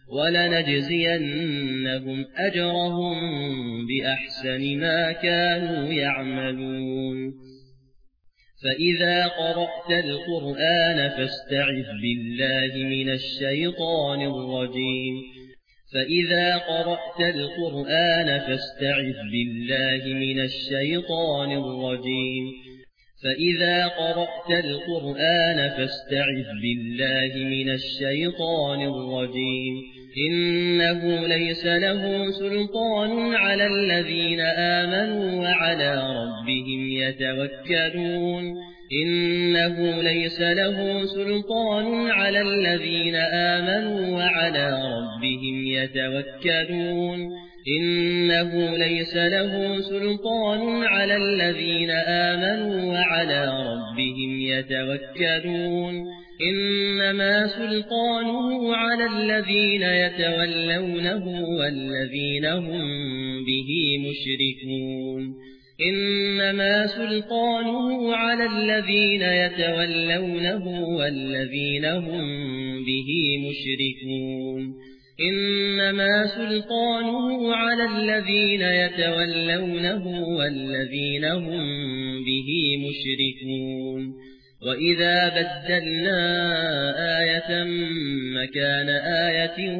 ولنجزينهم أجرهم بأحسن ما كانوا يعملون فإذا قرأت القرآن فاستعذ بالله من الشيطان الرجيم فإذا قرأت القرآن فاستعذ بالله من الشيطان الرجيم فإذا قرأت القرآن فاستعذ بالله من الشيطان الرجيم إنه ليس له سلطان على الذين آمنوا وعلى ربهم يتوكلون إنه ليس له سلطان على الذين آمنوا وعلى ربهم يتوكلون إنه ليس له سلطان على الذين آمنوا وعلى ربهم يتوكلون إنما سلطانه على الذين يتولونه والذين هم به مشركون إنما سلطانه على الذين يتولونه والذين هم به مشركون إنما سلطانه على الذين يتولونه والذين هم به مشركون وإذا بدلنا آية مكان آية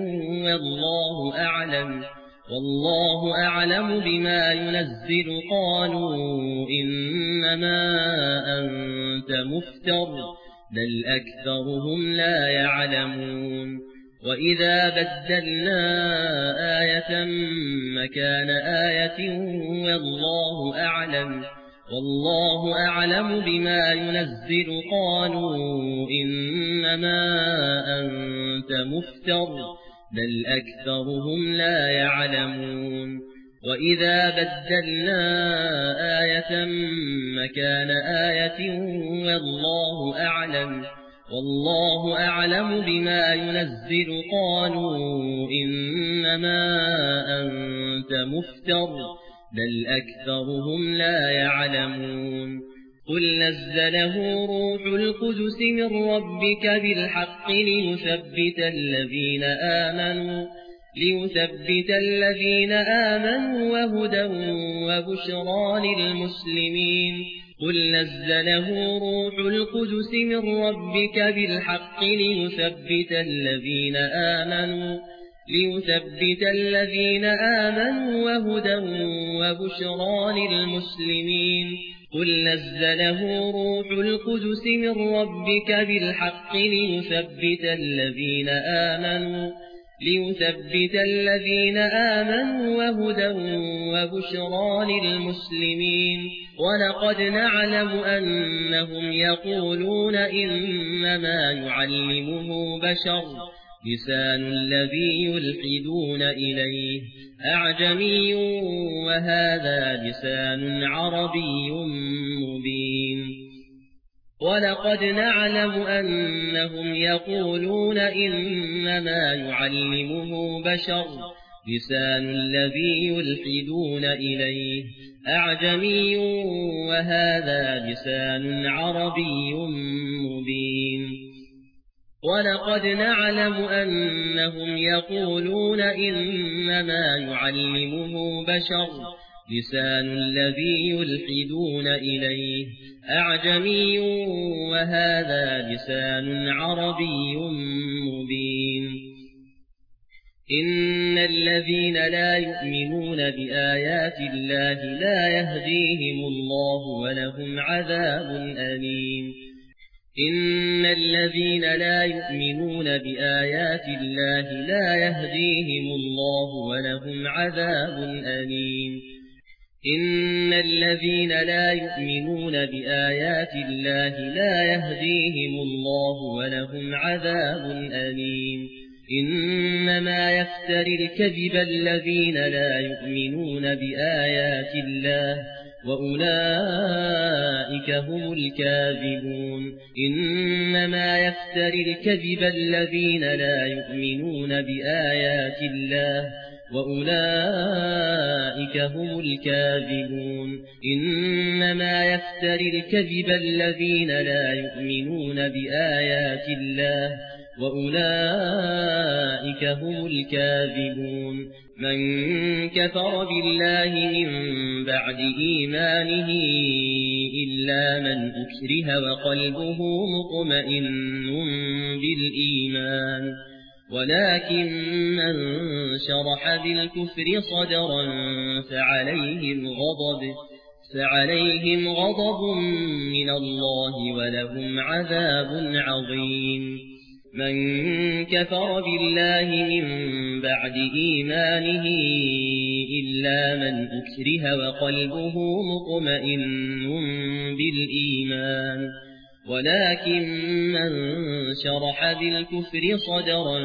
والله أعلم بما ينزل قالوا إنما أنت مفتر بل أكثرهم لا يعلمون وإذا بدلنا آية مكان آية والله أعلم بما ينزل قالوا إنما أنت مفتر بل أكثرهم لا يعلمون وإذا بدلنا آية مكان آية والله أعلم بما ينزل قالوا إنما أنت مفتر بل أكثرهم لا يعلمون قل نزله روح القدس من ربك بالحق ليثبت الذين آمنوا وهدى وبشرى للمسلمين قل نزله روح القدس من ربك بالحق ليثبت الذين آمنوا وهدى وبشرى للمسلمين قل نزله روح القدس من ربك بالحق ليثبت الذين آمنوا وهدى وبشرى للمسلمين ولقد نعلم أنهم يقولون إنما يعلمه بشر لسان الذي يلحدون إليه أعجمي وهذا لسان عربي مبين ولقد نعلم أنهم يقولون إنما يعلمه بشر لسان الذي يلحدون إليه أعجمي وهذا لسان عربي مبين ولقد نعلم أنهم يقولون إنما يعلمه بشر لسان الذي يلحدون إليه أعجمي وهذا لسان عربي مبين إن الذين لا يؤمنون بآيات الله لا يهديهم الله ولهم عذاب أليم إن الذين لا يؤمنون بآيات الله لا يهديهم الله ولهم عذاب أليم إن الذين لا يؤمنون بآيات الله لا يهديهم الله ولهم عذاب أليم إنما يفتري الكذب الذين لا يؤمنون بآيات الله وأولئك هم الكاذبون إنما يفتري الكذب الذين لا يؤمنون بآيات الله وأولئك هم الكاذبون إنما يفتري الكذب الذين لا يؤمنون بآيات الله وأولئك هم الكاذبون من كفر بالله من بعد إيمانه إلا من أكره وقلبه مطمئن بالإيمان ولكن من شرح بالكفر صدرا فعليهم غضب من الله ولهم عذاب عظيم من كفر بالله من بعد إيمانه إلا من أكره وقلبه مطمئن بالإيمان ولكن من شرح بالكفر صدرا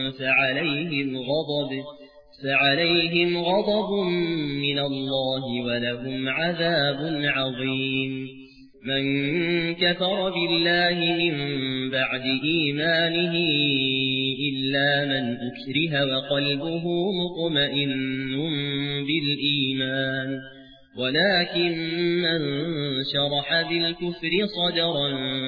فعليهم غضب من الله ولهم عذاب عظيم من كفر بالله من بعد إيمانه إلا من أكره وقلبه مطمئن بالإيمان ولكن من شرح بالكفر صدرا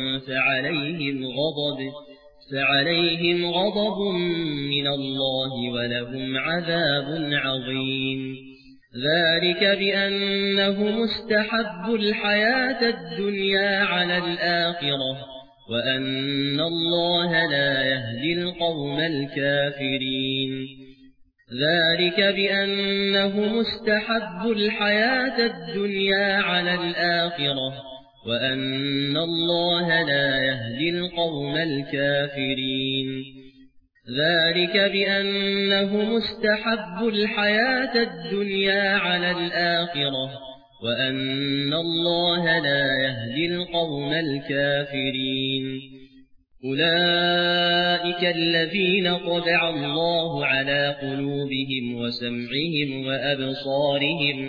فعليهم غضب من الله ولهم عذاب عظيم ذلك بأنه مستحب الحياة الدنيا على الآخرة وأن الله لا يهدي القوم الكافرين ذلك بأنه مستحب الحياة الدنيا على الآخرة وأن الله لا يهدي القوم الكافرين ذلك بأنه مستحب الحياة الدنيا على الآخرة وأن الله لا يهدي القوم الكافرين أولئك الذين طبع الله على قلوبهم وسمعهم وأبصارهم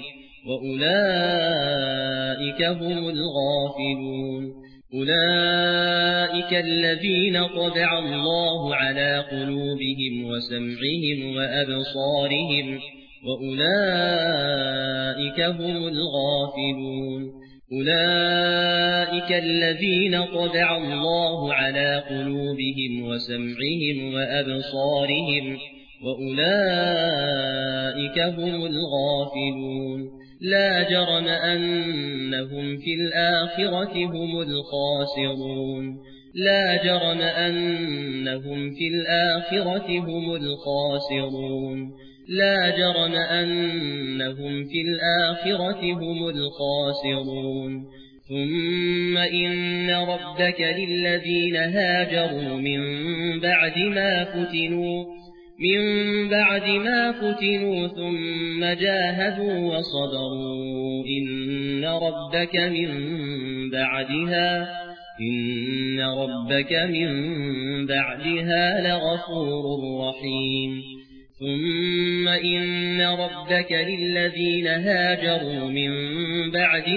وأولئك هم الغافلون أولئك الذين طبع الله على قلوبهم وسمعهم وأبصارهم وأولئك هم الغافلون أولئك الذين طبع الله على قلوبهم وسمعهم وأبصارهم وأولئك هم الغافلون لا جرم أنهم في الآخرة هم الخاسرون لا جرم أنهم في الآخرة هم الخاسرون لا جرم أنهم في الآخرة هم الخاسرون ثم إن ربك للذين هاجروا من بعد ما فتنوا ثم جاهدوا وصبروا إن ربك من بعدها لغفور رحيم ثم إن ربك للذين هاجروا من بعد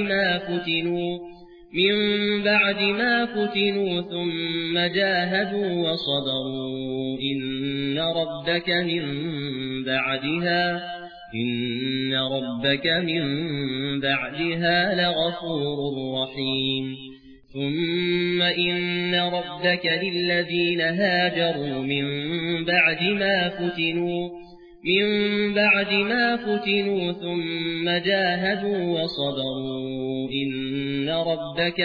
ما فتنوا ثم جاهدوا وصبروا إن ربك من بعدها لغفور رحيم ثم إن ربك للذين هاجروا من بعد ما فتنوا ثم جاهدوا وصبروا إن ربك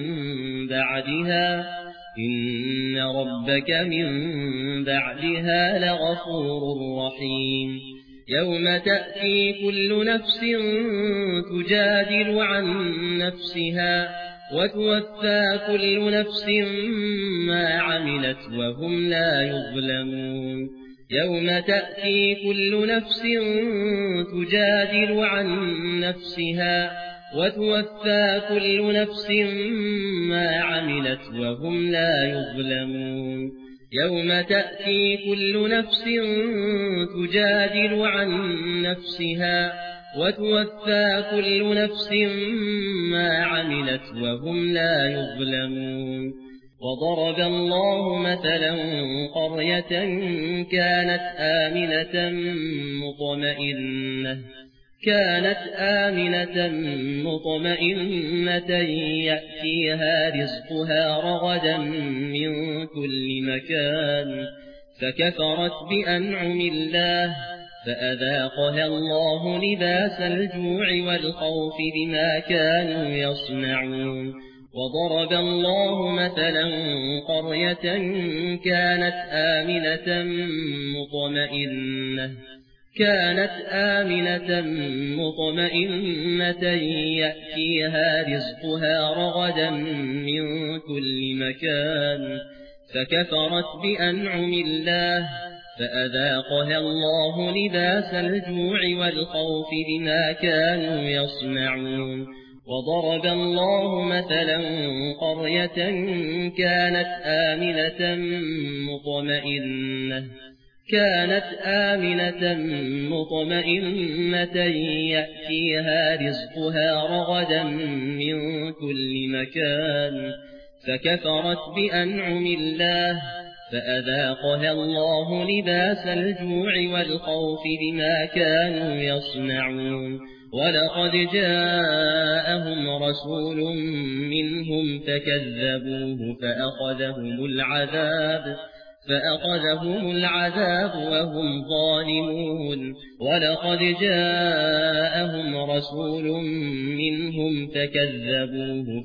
من بعدها لغفور رحيم يوم تأتي كل نفس تجادل عن نفسها وتوفى كل نفس ما عملت وهم لا يظلمون يوم تأتي كل نفس تجادل عن نفسها وتوفى كل نفس ما عملت وهم لا يظلمون يوم تأتي كل نفس تجادل عن نفسها وتوفى كل نفس ما عملت وهم لا يظلمون وضرب الله مثلا قرية كانت آمنة مطمئنة يأتيها رزقها رغدا من كل مكان فكفرت بأنعم الله فأذاقها الله لباس الجوع والخوف بما كانوا يصنعون وضرب الله مثلا قرية كانت آمنة مطمئنة يأتيها رزقها رغدا من كل مكان فكفرت بأنعم الله فأذاقها الله لباس الجوع والخوف بما كانوا يصنعون وضرب الله مثلا قرية كانت كانت آمنة مطمئنة يأتيها رزقها رغدا من كل مكان فكفرت بأنعم الله فأذاقها الله لباس الجوع والخوف بما كانوا يصنعون ولقد جاءهم رسول منهم فكذبوه فأخذهم العذاب وهم ظالمون ولقد جاءهم رسول منهم فكذبوه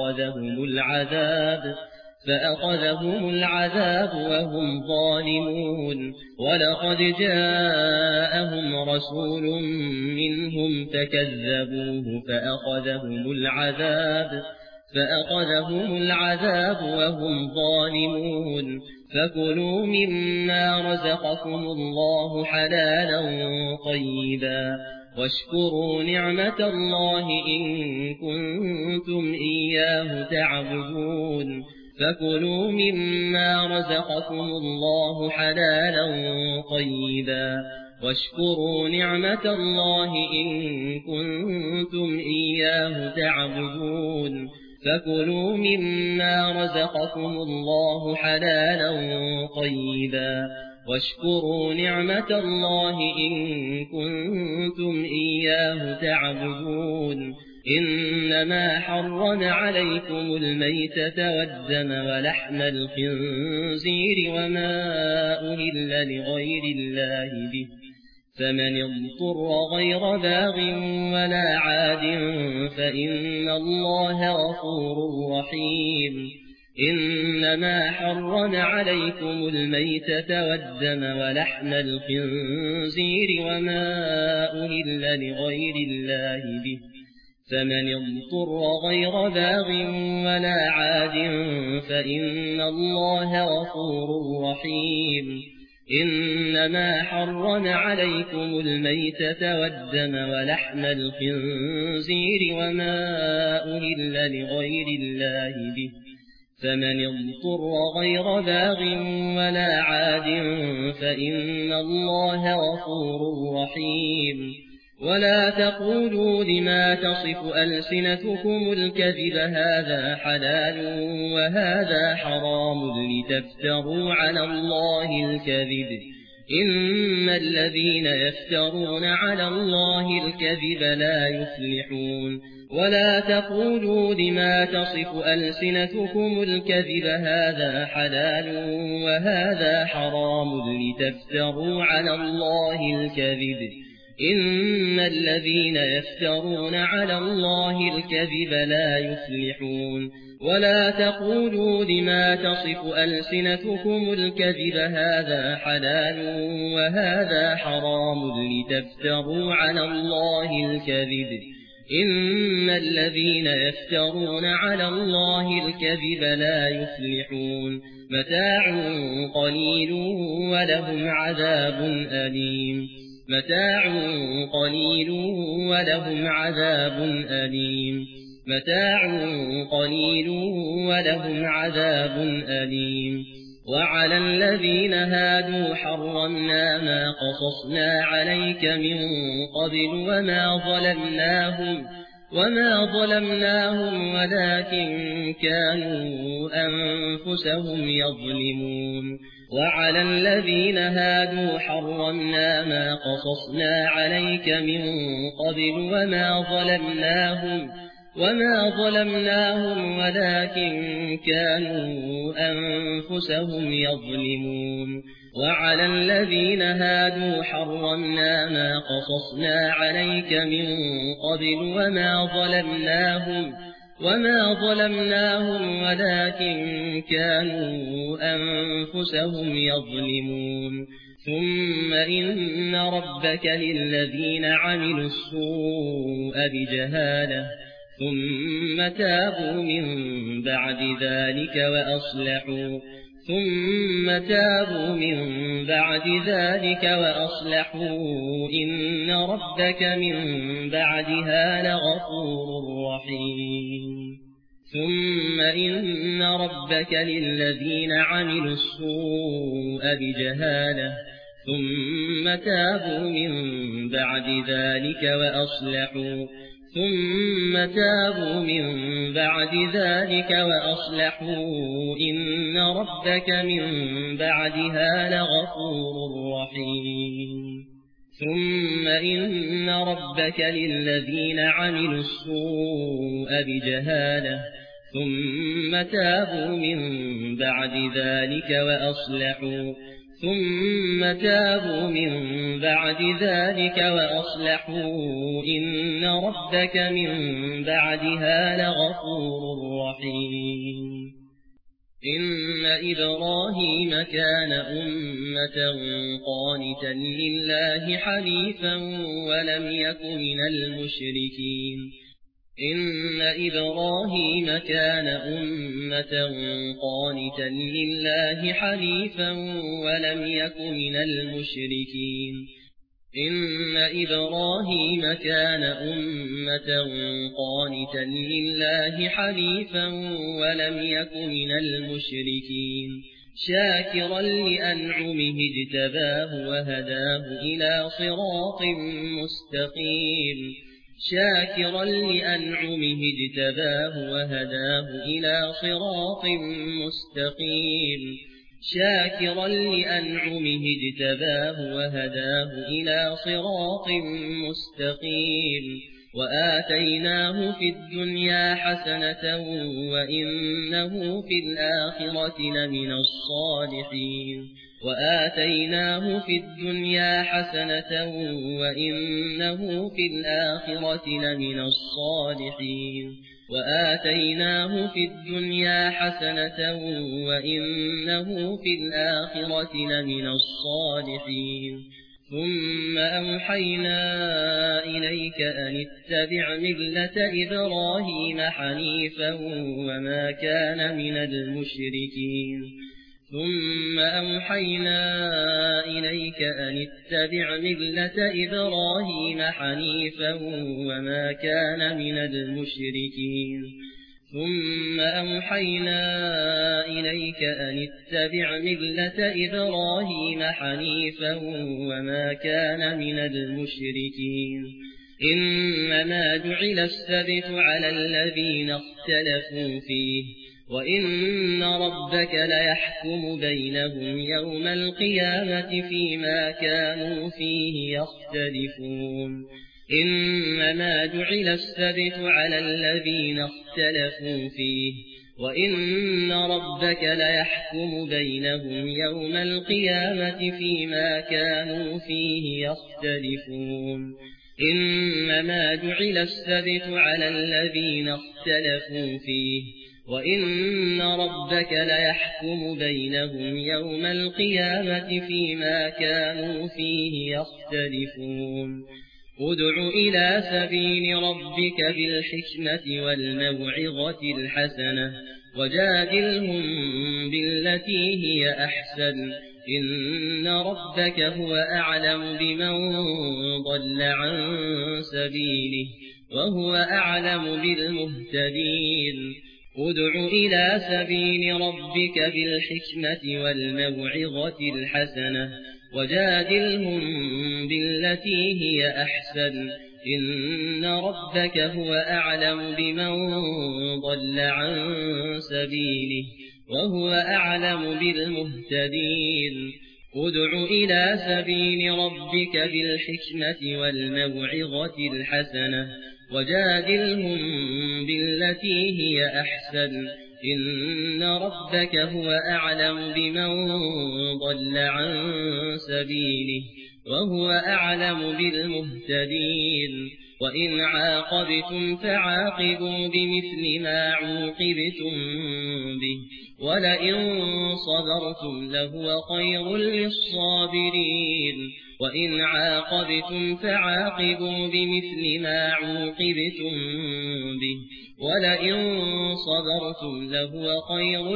فأخذهم العذاب وهم ظالمون ولقد جاءهم رسول منهم فكذبوه فأخذهم العذاب وهم ظالمون فكلوا مما رزقكم الله حلالا طيبا واشكروا نعمة الله إن كنتم إياه تعبدون فكلوا مما رزقكم الله حلالا طيبا واشكروا نعمة الله إن كنتم إياه تعبدون فكلوا مما رزقكم الله حلالا طيبا واشكروا نعمة الله إن كنتم إياه تعبدون إنما حرم عليكم الميتة والدم ولحم الخنزير وما أهل لغير الله به فمن اضطر غير باغ ولا عاد فإن الله غفور رحيم إنما حرم عليكم الميتة والدم ولحم الخنزير وما أهل لغير الله به فمن اضطر غير باغ ولا عاد فإن الله غفور رحيم إنما حرم عليكم الميتة والدم ولحم الخنزير وما أهل لغير الله به فمن اضطر غير باغ ولا عاد فإن الله غفور رحيم ولا تقولوا لما تصف ألسنتكم الكذب هذا حلال وهذا حرام لتفتروا على الله الكذب إن الذين يفترون على الله الكذب لا يفلحون ولا تقولوا لما تصف ألسنتكم الكذب هذا حلال وهذا حرام لتفتروا على الله الكذب إن الذين يفترون على الله الكذب لا يفلحون ولا تقولوا لما تصف ألسنتكم الكذب هذا حلال وهذا حرام لتفتروا على الله الكذب إن الذين يفترون على الله الكذب لا يفلحون متاع قليل ولهم عذاب أليم متاع قليل ولهم عذاب أليم متاع قليل ولهم عذاب أليم وعلى الذين هادوا حرمنا ما قصصنا عليك من قبل وما ظلمناهم ولكن كانوا أنفسهم يظلمون وعلى الذين هادوا حرمنا ما قصصنا عليك من قبل وما ظلمناهم ولكن كانوا أنفسهم يظلمون وعلى الذين هادوا حرمنا ما قصصنا عليك من قبل وما ظلمناهم ولكن كانوا أنفسهم يظلمون ثم إن ربك للذين عملوا السوء بجهالة ثم تابوا من بعد ذلك وأصلحوا إن ربك من بعدها لغفور رحيم ثم إن ربك للذين عملوا السوء بجهالة ثم تابوا من بعد ذلك وأصلحوا إن ربك من بعدها لغفور رحيم ثم إن ربك للذين عملوا السوء بجهالة ثم تابوا من بعد ذلك وأصلحوا إن ربك من بعدها لغفور رحيم إن إبراهيم كان أمة قانتا لله حنيفا ولم يك من المشركين شاكرا لأنعمه اجتباه وهداه إلى صراط مستقيم وآتيناه في الدنيا حسنة وإنه في الآخرة لمن الصالحين ثم أوحينا إليك أن اتبع ملة إبراهيم حنيفا وما كان من المشركين إنما جعل السبت على الذين اختلفوا فيه وإن ربك ليحكم بينهم يوم القيامة فيما كانوا فيه يختلفون ادع إلى سبيل ربك بالحكمة والموعظة الحسنة وجادلهم بالتي هي أحسن إن ربك هو أعلم بمن ضل عن سبيله وهو أعلم بالمهتدين ادع إلى سبيل ربك بالحكمة والموعظة الحسنة وجادلهم بالتي هي أحسن إن ربك هو أعلم بمن ضل عن سبيله وهو أعلم بالمهتدين ادع إلى سبيل ربك بالحكمة والموعظة الحسنة وجادلهم بالتي هي أحسن إن ربك هو أعلم بمن ضل عن سبيله وهو أعلم بالمهتدين وإن عاقبتم فعاقبوا بمثل ما عوقبتم به ولئن صبرتم لهو خير للصابرين وإن عاقبتم فعاقبوا بمثل ما عوقبتم به ولئن صبرتم لهو خير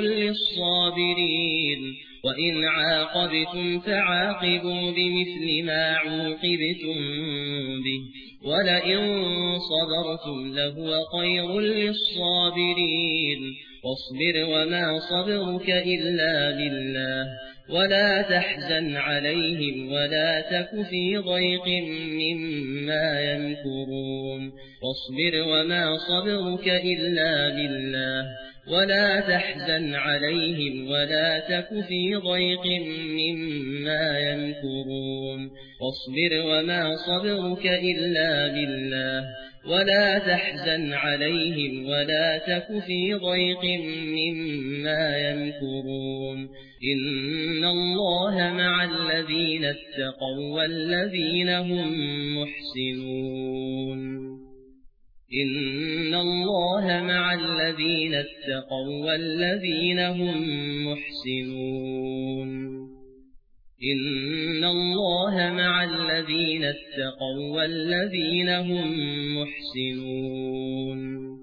للصابرين وإن عاقبتم فعاقبوا بمثل ما عوقبتم به ولئن صبرتم لهو خير للصابرين واصبر وما صبرك إلا بالله ولا تحزن عليهم ولا تك في ضيق مما يمكرون واصبر وما صبرك إلا بالله ولا تحزن عليهم ولا تك في ضيق مما يمكرون واصبر وما صبرك إلا بالله ولا تحزن عليهم ولا تك في ضيق مما يمكرون إن الله مع الذين اتقوا والذين هم محسنون إن الله مع الذين اتقوا والذين هم محسنون إن الله مع الذين اتقوا والذين هم محسنون